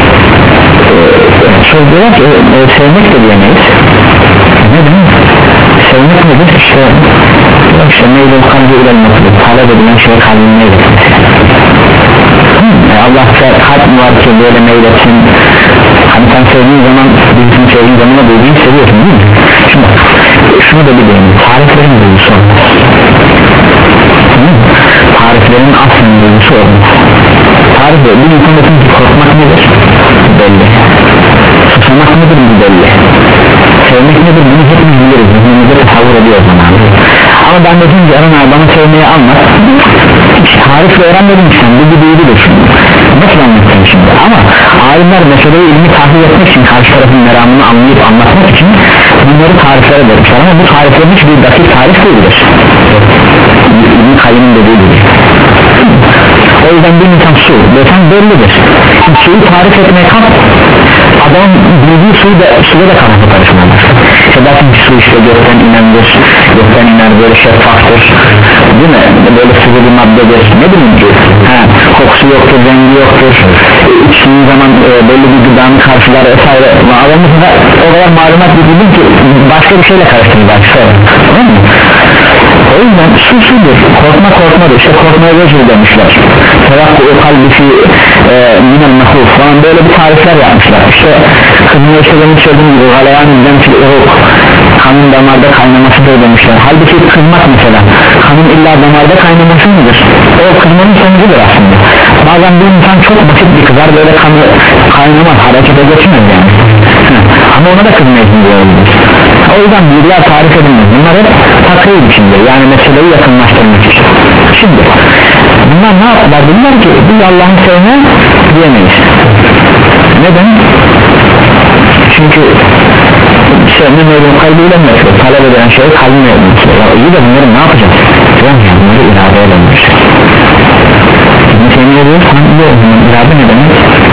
sonra diyorlar ki e, sevmek de diyemeyiz. Neden? Sevmek nedir? İşte işte neyle kalbi ilerlemesi, talep edilen şey kalbinin neyletmesi. Yani Allah kalp mi var ki böyle meyletsin? Hani sen sevdiğin zaman, birisini sevdiğin zaman da duyduğunu seviyorsun değil mi? Şimdi şunu da bileyim, tariflerin duygusu olmaz. Tariflerin aslında duygusu olmaz. belli. Sevmek nedir bunu hepimiz biliriz, zihnimizde tasavvur ediyor o zaman. Ama ben dedim ki Eren abi bana sevmeyi anlat, hiç tarifle öğrenmedim ki sen bu bir duygudur, nasıl anlatayım şimdi? Ama alimler meseleyi ilmi tahlil etmek için, karşı tarafın meramını anlayıp anlatmak için bunları tariflere vermişler ama bu tariflerin hiçbir dakik tarif değildir. İbn-i Kayyım'ın dediği gibi. O yüzden bir insan su desen bellidir. Şimdi suyu tarif etmeye kalk, adam bildiği suyu da suya da kaynaklı karışmaz. Sedatin su işte gökten inendir, gökten iner böyle şeffaftır, değil mi? Böyle sıvı bir maddedir, ne bileyim ki? Ha, kokusu yoktur, rengi yoktur, içtiği zaman e, belli bir gıdanın karşılar vesaire. Adamımızda o kadar malumat bildim ki başka bir şeyle karıştırır belki sonra. Değil mi? O yüzden su sudur, korkma korkmadır, işte korkmaya vecih demişler. Tevakku o kalbi fi minel mehuf falan böyle bir tarifler yapmışlar. İşte kızına işte benim söylediğim gibi galayan izden fil uruk, kanın damarda kaynamasıdır demişler. Halbuki kızmak mesela, kanın illa damarda kaynaması mıdır? O kızmanın sonucudur aslında. Bazen bir insan çok basit bir kızar, böyle kanı kaynamaz, harekete geçmez yani. Ama ona da kızmayız diyoruz. O yüzden bilgiler tarif edilmez. Bunlar hep takıyı içinde, yani meseleyi yakınlaştırmak için. Şimdi bunlar ne yaptılar? Bunlar ki biz Allah'ın sevme diyemeyiz. Neden? Çünkü sevme mevzun kalbiyle mi yapıyor? Talep eden şey kalbine yapıyor. Ya iyi de bunları ne yapacağız? Yani bunları iradeye dönmüş. Bu sevme diyor, sen iyi olmanın irade ne demek?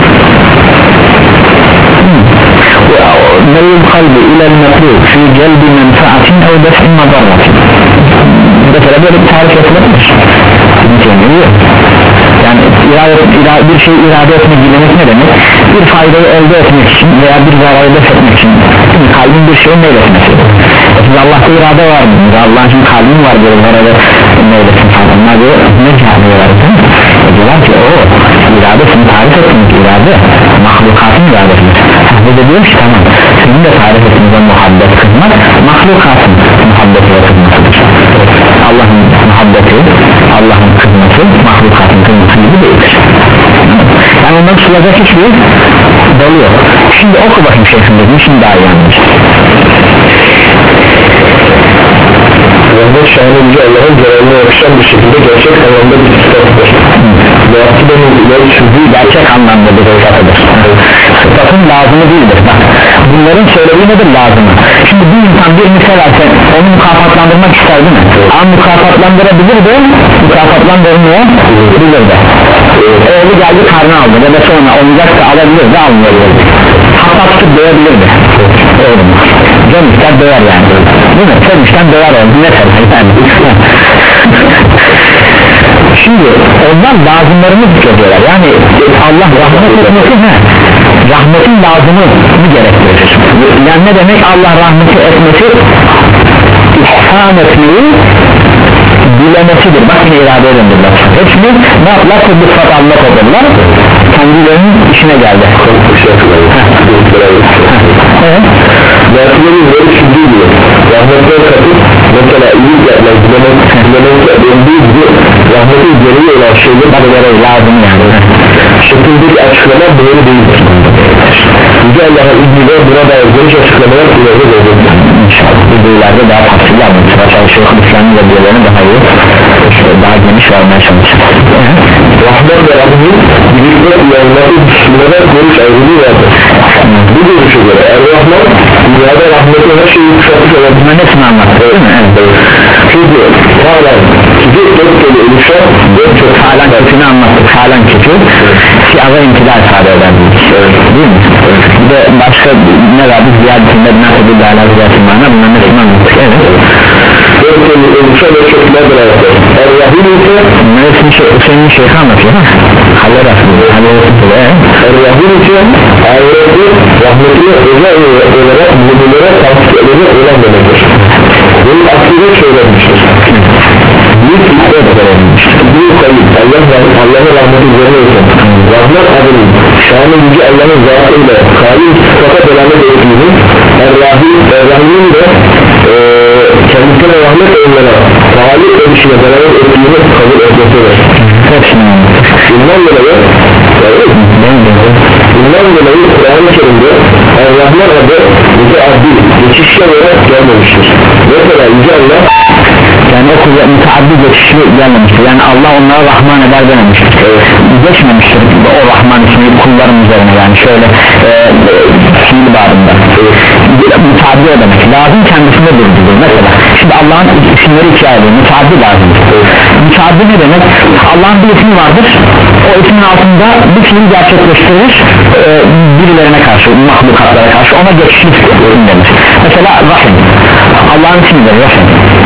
Mevzun kalbi ilel metruk fi celbi menfaatin ev def'in madarratin. Mesela böyle bir tarif yapılabilir. Yani irade, irade, bir şey irade etmek, dilemek ne demek? Bir faydayı elde etmek için veya bir zararı def etmek için kalbin bir şeyi meyletmesi. Siz Allah'ta irade var mı? Allah'ın için kalbin var böyle zararı meyletsin falan. Onlar diyor ne camiyorlar? Diyorlar ki o irade seni tarif etmek irade mahlukatın iradesidir. Bu da diyor ki tamam senin de tarif ettiğinde muhabbet kızmak mahlukatın muhabbeti ve kızmasıdır. Allah'ın muhabbeti, Allah'ın kızması mahlukatın kızması gibi değildir. Yani ondan sulacak hiçbir dalı yok. Şimdi oku bakayım şeyhin dediğini, şimdi daha iyi anlayacağız. Rahmet şanınca Allah'ın celalına yakışan bir şekilde gerçek anlamda bir sıfatıdır. Muhakkıdanın ileri sürdüğü gerçek anlamda bir sıfatıdır. Sıfatın lazımı değildir. Bak, bunların söylediği nedir lazımı? Şimdi bir insan birini severse onu mükafatlandırmak ister değil mi? Ama mükafatlandırabilir de mükafatlandırmayabilir de. Oğlu geldi karnı aldı ve de sonra oyuncaksa alabilir de almayabilir. Hatta tutup dövebilir de. Oğlum canmışlar döver yani, değil mi? Sevmişten döver oldu, ne sever yani. Şimdi onlar lazımlarını zikrediyorlar. Yani Allah rahmet etmesi ne? Rahmetin lazımı gerektirir. Yani ne demek Allah rahmeti etmesi? İhsan etmeyi dilemesidir. Bak yine iradeye döndürürler. Hepsini ne yaptılar? Kudüs fatalına topladılar. Kendilerinin işine geldi. Evet. Mertlerin böyle sürdüğü gibi rahmetler katıp mesela iyilik yapmak, dilemek, dilemekle döndüğü gibi rahmetin gereği olan şeyler bunlara lazım yani. şeklindeki açıklama doğru değildir. Yüce Allah'ın izniyle buna dair geniş açıklamalar ileride doğrudur. İnşallah bu ileride daha tafsirli anlatacağız. Şeyh'in İslam'ın videolarını daha iyi, daha geniş vermeye çalışacağız. Rahmet ve Rahim'in birlikte uyanması dışında görüş ayrılığı vardır. Bu görüşe göre Er-Rahman dünyada rahmeti her şeyi kuşatmış olan bunların hepsini anlattı değil mi? Evet. çünkü halen sizi dört kere oluşa dört çok halen kötünü anlattık, halen kötü siyaga intila ifade eder değil mi? Bir de başka ne vardı? Ziyadetinde nasıl hala ziyadetinde bunların hepsini anlattık. Evet. dört kere oluşa ve çökler beraber Er-Rahim ise Hüseyin şey, Hüseyin'in şeyhi anlatıyor ha? Haller aslında Er-Rahim ise ahirette rahmetine özel olarak müminlere tahsis edecek olan demektir. Bunun aksine söylenmiştir. Büyük hikmet verilmiştir. Büyük kayıp Allah'ın rahmeti üzerine olsun. Rahmet adının şanı yüce Allah'ın zatıyla kalim sıfata delalet ettiğini Er-Rahim, Er-Rahim'in de e, kendisine rahmet onlara talip edişine delalet ettiğini kabul etmesidir. Bundan dolayı bundan dolayı Kur'an-ı Kerim'de Er-Rahman adı onlara Rahman eder dememiştir. Evet. Geçmemiştir o Rahman ismi kulların üzerine, yani şöyle e, fiil bağında evet. Müteaddi o demek lazım, kendisinde durduğu. Mesela şimdi Allah'ın isimleri iki ayrı, müteaddi lazım. Evet. Müteaddi ne demek? Allah'ın bir ismi vardır, o ismin altında bir fiil gerçekleştirir e, birilerine karşı, mahlukatlara karşı, ona geçişli denir. Mesela Rahim, Allah'ın ismidir Rahim.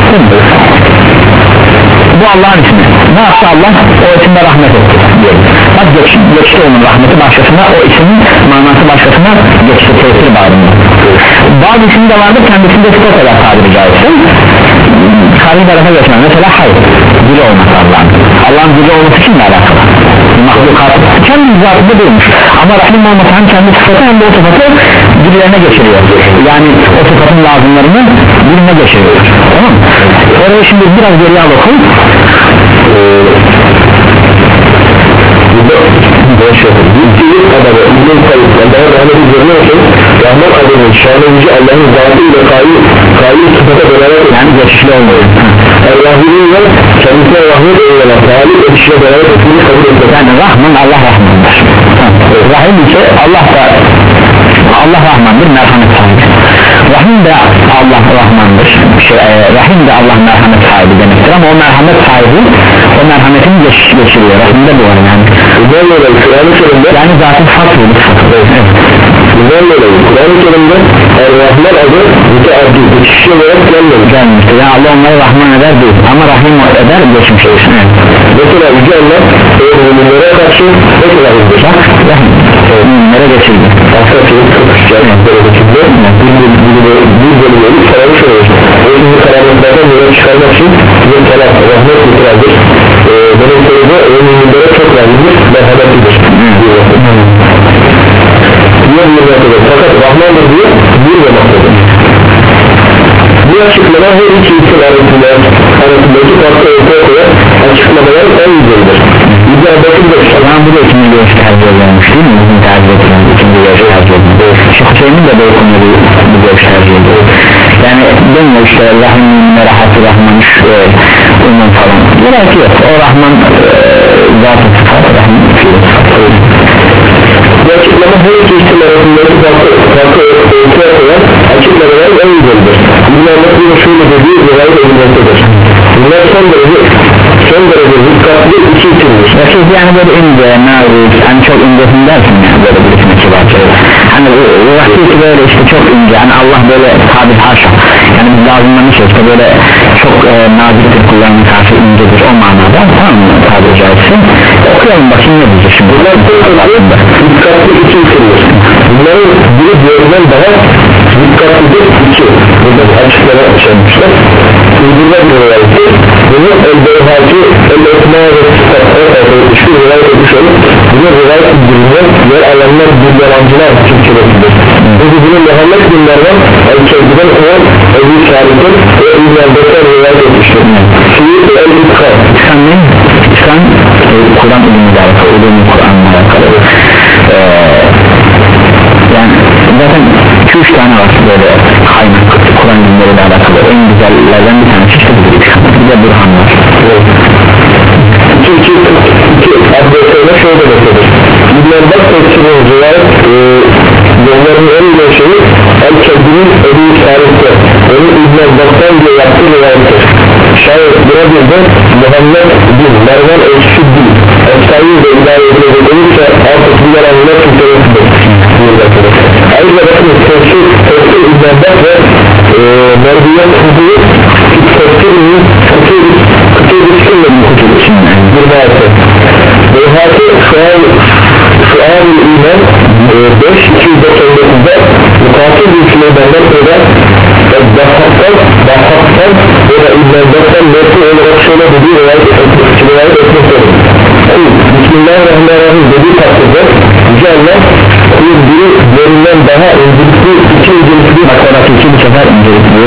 Bu Allah'ın ismi. Ne yaptı Allah? O isimde rahmet etti diyelim. Bak geç, geçti onun rahmeti başkasına, o ismin manası başkasına geçti, tesir bağında. Bazı isim de vardır, kendisinde sıfat eder tabiri caizse. Karşı tarafa geçmez. Mesela hayır, dili olması Allah'ın. Allah'ın dili olması için de alakalı. Mahlukat kendi zatında durmuş. Ama Rahim olması hem kendi sıfatı hem de o sıfatı birilerine geçiriyor. Yani o sıfatın lazımlarını birine geçiriyor. Tamam mı? Oraya şimdi biraz geriye alalım. Burada şey, bir adamı İbn-i Kayyum Allah'a rahmet üzerine olsun, Rahman adının şanlıcı Allah'ın zatı ile kayyum kayyum sıfata beraber, yani geçişli olmuyor. Allah'ın kendisine rahmet olarak talip edişine beraber ettiğini kabul edilir. Yani Rahman Allah Rahman'dır. Rahim ise Allah da Allah Rahman'dır, merhamet sahibi. Rahim de Allah Rahman'dır, şey, e, Rahim de Allah merhamet sahibi demektir, ama o merhamet sahibi o merhametini geç, geçiriyor. Rahim de bu var yani. Bundan dolayı Kur'an-ı Kerim'de, yani zaten fatihli evet. Bundan dolayı Kur'an-ı Kerim'de Er-Rahman adı müteaddi, geçişli olarak gelmemiştir. Yani Allah onları Rahman eder değil, ama Rahim eder geçmiş olsun. Evet. Mesela Yüce Allah müminlere karşı nasıl rahimdir? Bak Rahim müminlere geçildi. Asla çelik kırpışacak geçildi. Bir bölümleri sarılmış oluyor. O şimdi karanlıklardan yola çıkarmak için bizim talak rahmet mutludur. Benim soruda müminlere çok rahimdir, merhametlidir. Diyor bir noktadır. Fakat Rahmandır diyor, bir de noktadır. Bu açıklama her iki isim arasında arasındaki farklı ortaya koyan açıklamalar en güzeldir. Yüce Allah'ın da ben bu da ikinci görüş tercih ediyormuş değil mi? Bizim tercih edilen ikinci görüş tercih ediyor. Şeyh Hüseyin'in de böyle konuda bu görüş tercih ediyor. Yani demiyor işte Rahim'in rahatı Rahman ondan falan. Gerek yok. O Rahman zaten sıfat, Rahim fiil sıfat. Bu açıklama her iki isim arasındaki farklı farklı ortaya koyan açıklamalar en güzeldir. Bunlarla şöyle dediği rivayet edilmektedir. Bunlar son derece son derece dikkatli iki isimdir. Siz yani böyle ince, nazik, hani çok incesin dersin yani böyle birisine kibarca. Hani vakti böyle işte çok ince, hani Allah böyle tabi haşa. Yani biz lazımlarını şey işte böyle çok e, naziktir, kullarına karşı incedir o manada, tamam mı tabiri caizse? Okuyalım bakayım ne diyecek şimdi. Bunlar son derece dikkatli iki isimdir. Bunların biri diğerinden daha dikkatlidir iki. Burada açıklama yaşanmışlar. Uydurma bir rivayeti. Bunu el-Beyhaki, el-Ekma ve Sıfatlar üçlü rivayet etmiş olup bunu rivayet edildiğinden yer alanlar bir yalancılar Türkçesidir. Çünkü bunu Muhammed binlerden el-Kevdi'den olan Ebu Şarif'in ve İzmir'den rivayet etmiştir. Suyutu el-İtkar. İskan ne? İskan Kur'an ilimle alakalı, ilimli Kur'an'la alakalı. Ee, yani zaten iki üç tane var böyle kaynak Kur'an ilimleriyle alakalı. En güzellerden bir tanesi işte budur. Bir de Burhan var. İki iki iki adresine şöyle demektedir. İbn-i Tefsir'in rivayet yollarının en iyi şeyi El-Kebdi'nin Ebu Şarif'te onun İbn-i Abbas'tan diye yaptığı rivayettir. Şayet buna bir de Muhammed bin Mervan ölçüsü değil Efsa'yı da idare edilecek olursa artık bu yalanlar Türkçesidir. Ayrıca bakın Tefsir Tefsir İbn-i Abbas ve Merdiyen Kudu'yu Tefsir'in Kıtır Kıtır bir rivayeti. Beyhati Şuan-ı İman beş iki yüz doksan dokuzda mukatil bir Süleyman'dan sonra Bahak'tan Bahak'tan ya da İbn-i Abbas'tan Mesih olarak şöyle dediği rivayet etmektedir. Bismillahirrahmanirrahim dediği takdirde Yüce Allah bir biri diğerinden daha öncelikli iki öncelikli Bakarak iki bu sefer öncelikli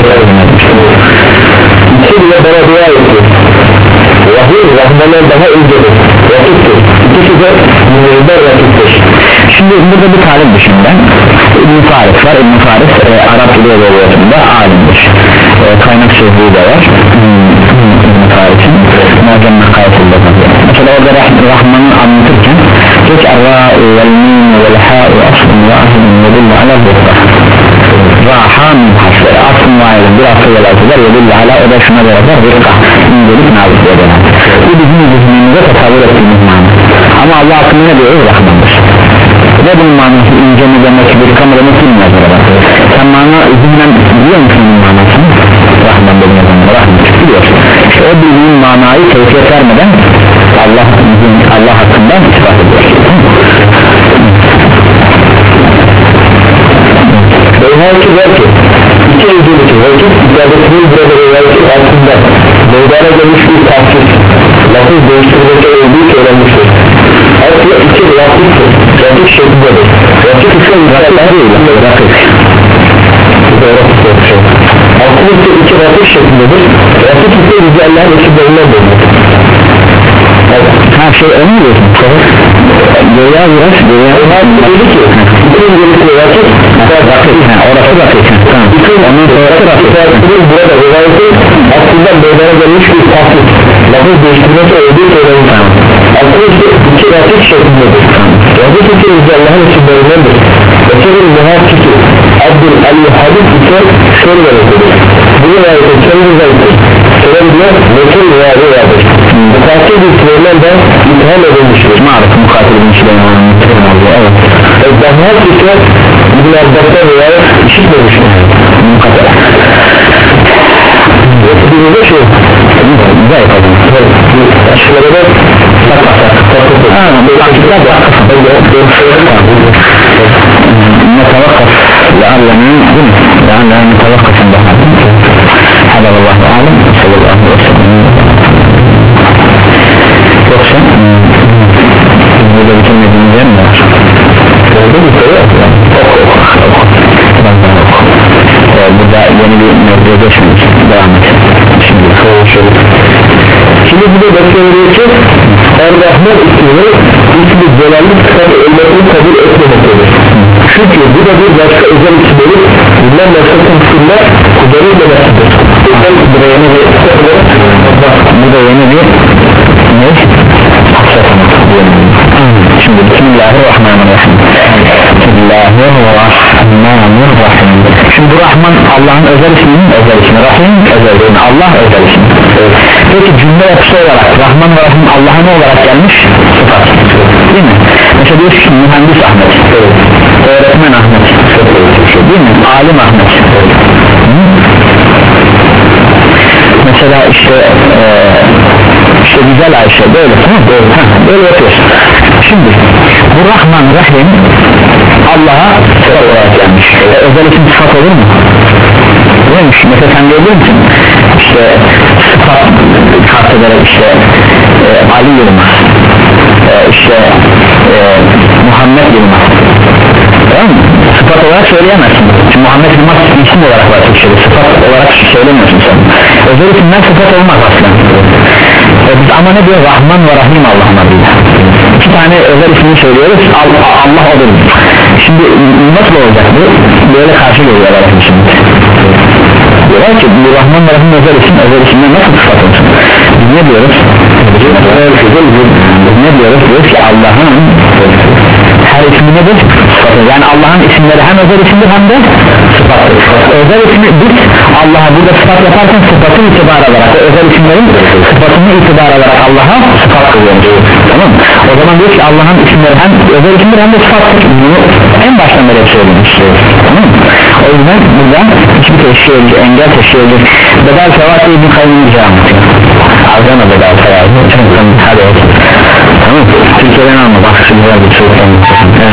İki bile bana dua etti. Vahiy Rahman'dan daha öncedir, vakittir. İkisi de müminler vakittir. Şimdi burada bir talip düşün ben. İbn-i Faris var. İbn-i Faris e, Arap dili edebiyatında alimdir. E, kaynak sözlüğü de var. İbn-i Faris'in cennet kayıtında. Mesela orada Rahman'ı anlatırken geç Ar-Ra'u vel-Mîn vel-Hâ'u aslın ve ahlın yedille ala bukta. Raha min hasre aslın ve ahlın bir asıl yalatılar yedille ala, o da şuna beraber rıkka incelik nazikliğe döner. Bu bizim zihnimize tasavvur ettiğimiz mana. Ama Allah hakkında ne diyor? Rahman'dır. Ve bunun manası ince mi demek, bir kamerada bilmez burada. Sen mana izinden biliyor musun bunun manasını? Rahman dediğin zaman Rahman biliyorsun. İşte o bildiğin manayı tevkiyet vermeden Allah, Allah hakkından ispat ediyor. Beyhaki der ki iki evlilik vakit ibadetinin burada rivayeti altında meydana gelmiş bir tahsis lafız değiştirmekte olduğu söylenmiştir. Aslı iki lafızdır, rakik şeklindedir. Rakik ise rakik değil, rakik aslı ise iki rakik şeklindedir. Rakik ise Yüce Allah'ın eşitlerinden bölünür. Her şey onu diyorsun. Göya uğraş, göya uğraş dedi ki bütün gerekli vakit rakik, orası rakik. Onun sonrası rakik. Burada rivayeti aslında meydana gelmiş bir tahsis lafız değiştirmekte olduğu söylenmiştir. Aslında ise iki rakik şeklindedir. Rakik ise Yüce Allah'ın eşitlerindendir. Eserin muhakkiki Abdül Ali-Hadid ise şöyle demektedir. Bu rivayeti kendi zayıftır. Selam diyor, mesul rivayeti vardır. Mukatil bir süreden de itham edilmiştir. Maalesef mukatil bir süreden evet. Eddahal ise İbn Abbas'tan rivayet işitmemiştir. Mukatil Yettiğimizde şey güzel yapalım. Aşılarına sakla sakla haa bu takipler de نتوقف لعلنا لعلنا نتوقف عند هذا والله أعلم صلى الله عليه وسلم. Yoksa burada bir kere dinleyen mi var? Oldu mu soru? Burada yeni bir mevzuya geçmedik. Devam et. Şimdi konuşalım. Şimdi bu da bakıyoruz ki Er-Rahman ismini ismi celallik sıfatı ölmesini kabul etmemektedir. Çünkü bu da bir başka özel isimleri bundan başka isimler kullanılmamaktadır. bu da yeni bir bu da yeni bir ne? Şimdi Bismillahirrahmanirrahim. Bismillahirrahmanirrahim. Şimdi bu Rahman Allah'ın özel isminin özel ismi, Rahim özel ismi, Allah özel ismi. Peki cümle yapısı olarak Rahman ve Rahim Allah'a ne olarak gelmiş? Sıfat. Değil mi? Mesela diyor ki mühendis Ahmet, öğretmen Ahmet, değil mi? Alim Ahmet. Mesela işte e, işte güzel Ayşe böyle, tamam böyle, böyle yapıyorsun. Şimdi bu Rahman Rahim Allah'a sıfat olarak gelmiş. E, özel isim sıfat olur mu? Neymiş? Mesela sen diyebilir misin? İşte sıfat kart ederek işte e, Ali Yılmaz, e, işte e, Muhammed Yılmaz. Tamam mı? Sıfat olarak söyleyemezsin. Çünkü Muhammed Yılmaz isim olarak var Türkçe'de. Sıfat olarak söylemiyorsun sen. Özel isimden sıfat olmaz aslında. E biz ama ne diyor? Rahman ve Rahim Allah'ın adıyla. İki tane özel ismini söylüyoruz. Allah, Allah odur. Şimdi nasıl olacak bu? Böyle karşı geliyorlar şimdi. Diyorlar ki bu Rahman ve Rahim özel isim, özel isimden nasıl sıfat olsun? Biz ne diyoruz? Biz ne diyoruz? Diyoruz ki Allah'ın her ismi nedir? Sıfatı. Yani Allah'ın isimleri hem özel isimdir hem de sıfattır. Özel ismi biz Allah'a burada sıfat yaparken sıfatın itibar alarak, özel isimlerin sıfatını itibar alarak Allah'a sıfat kılıyoruz. Tamam mı? O zaman diyor ki Allah'ın isimleri hem özel isimdir hem de sıfattır. Bunu en baştan beri söylemiş. Tamam mı? O yüzden burada hiçbir teşkil edici, engel teşkil edici bedel sevat diye bir kaynını anlatıyor. Ağzına bedel sevat. Hadi olsun. Tamam mı? Türkiye'den alma bak şimdi var bir soğuk anlatıyorsun. Evet.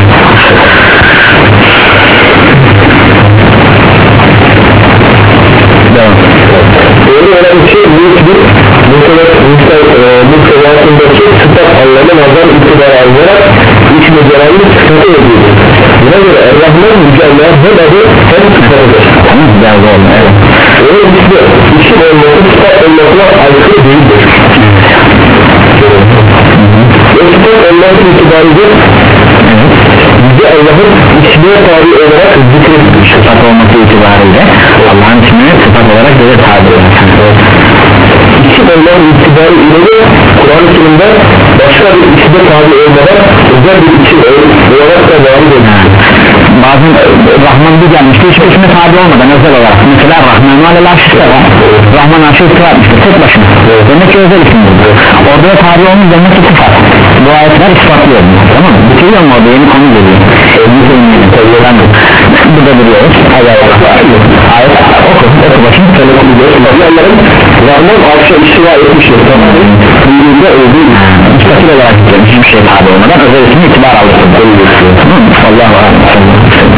Devam. Öyle olan şey büyük bir muhtevasındaki sıfat anlamı nazar itibara alarak ismi celalli sıfatı ediyordur. Buna göre Er-Rahman Yüce Allah'ın hem adı hem sıfatıdır. Tamam güzel olma evet. Öyle ismi isim olması sıfat olmasına aykırı değildir. O sıfat olması itibariyle Yüce Allah'ın ismiye tabi olarak zikredilmiş. Sıfat olması itibariyle Allah'ın ismini sıfat olarak böyle tabi olarak isim onların itibari ileri Kur'an-ı Kerim'de başka bir isme tabi olmadan özel bir isim olarak da devam ediyor. Bazen Rahman bir gelmişti hiçbir isme tabi olmadan özel olarak, mesela Rahman alel arşiste var, Rahman arşı istiva etmiştir tek başına, demek ki özel isimdir. Orada da tabi olmuş demek ki sıfat. Bu ayetler ispatlıyor, tamam mı? Bitiriyor mu orada, yeni konu geliyor. Burada duruyoruz. Ayet oku, oku bakayım. Allah'ın Rahman arşa istiva etmiştir. Buyruğunda olduğu müstakil olarak gitmiş, hiçbir şey tabi olmadan özel ismi itibar alır. Allah'a emanet olun.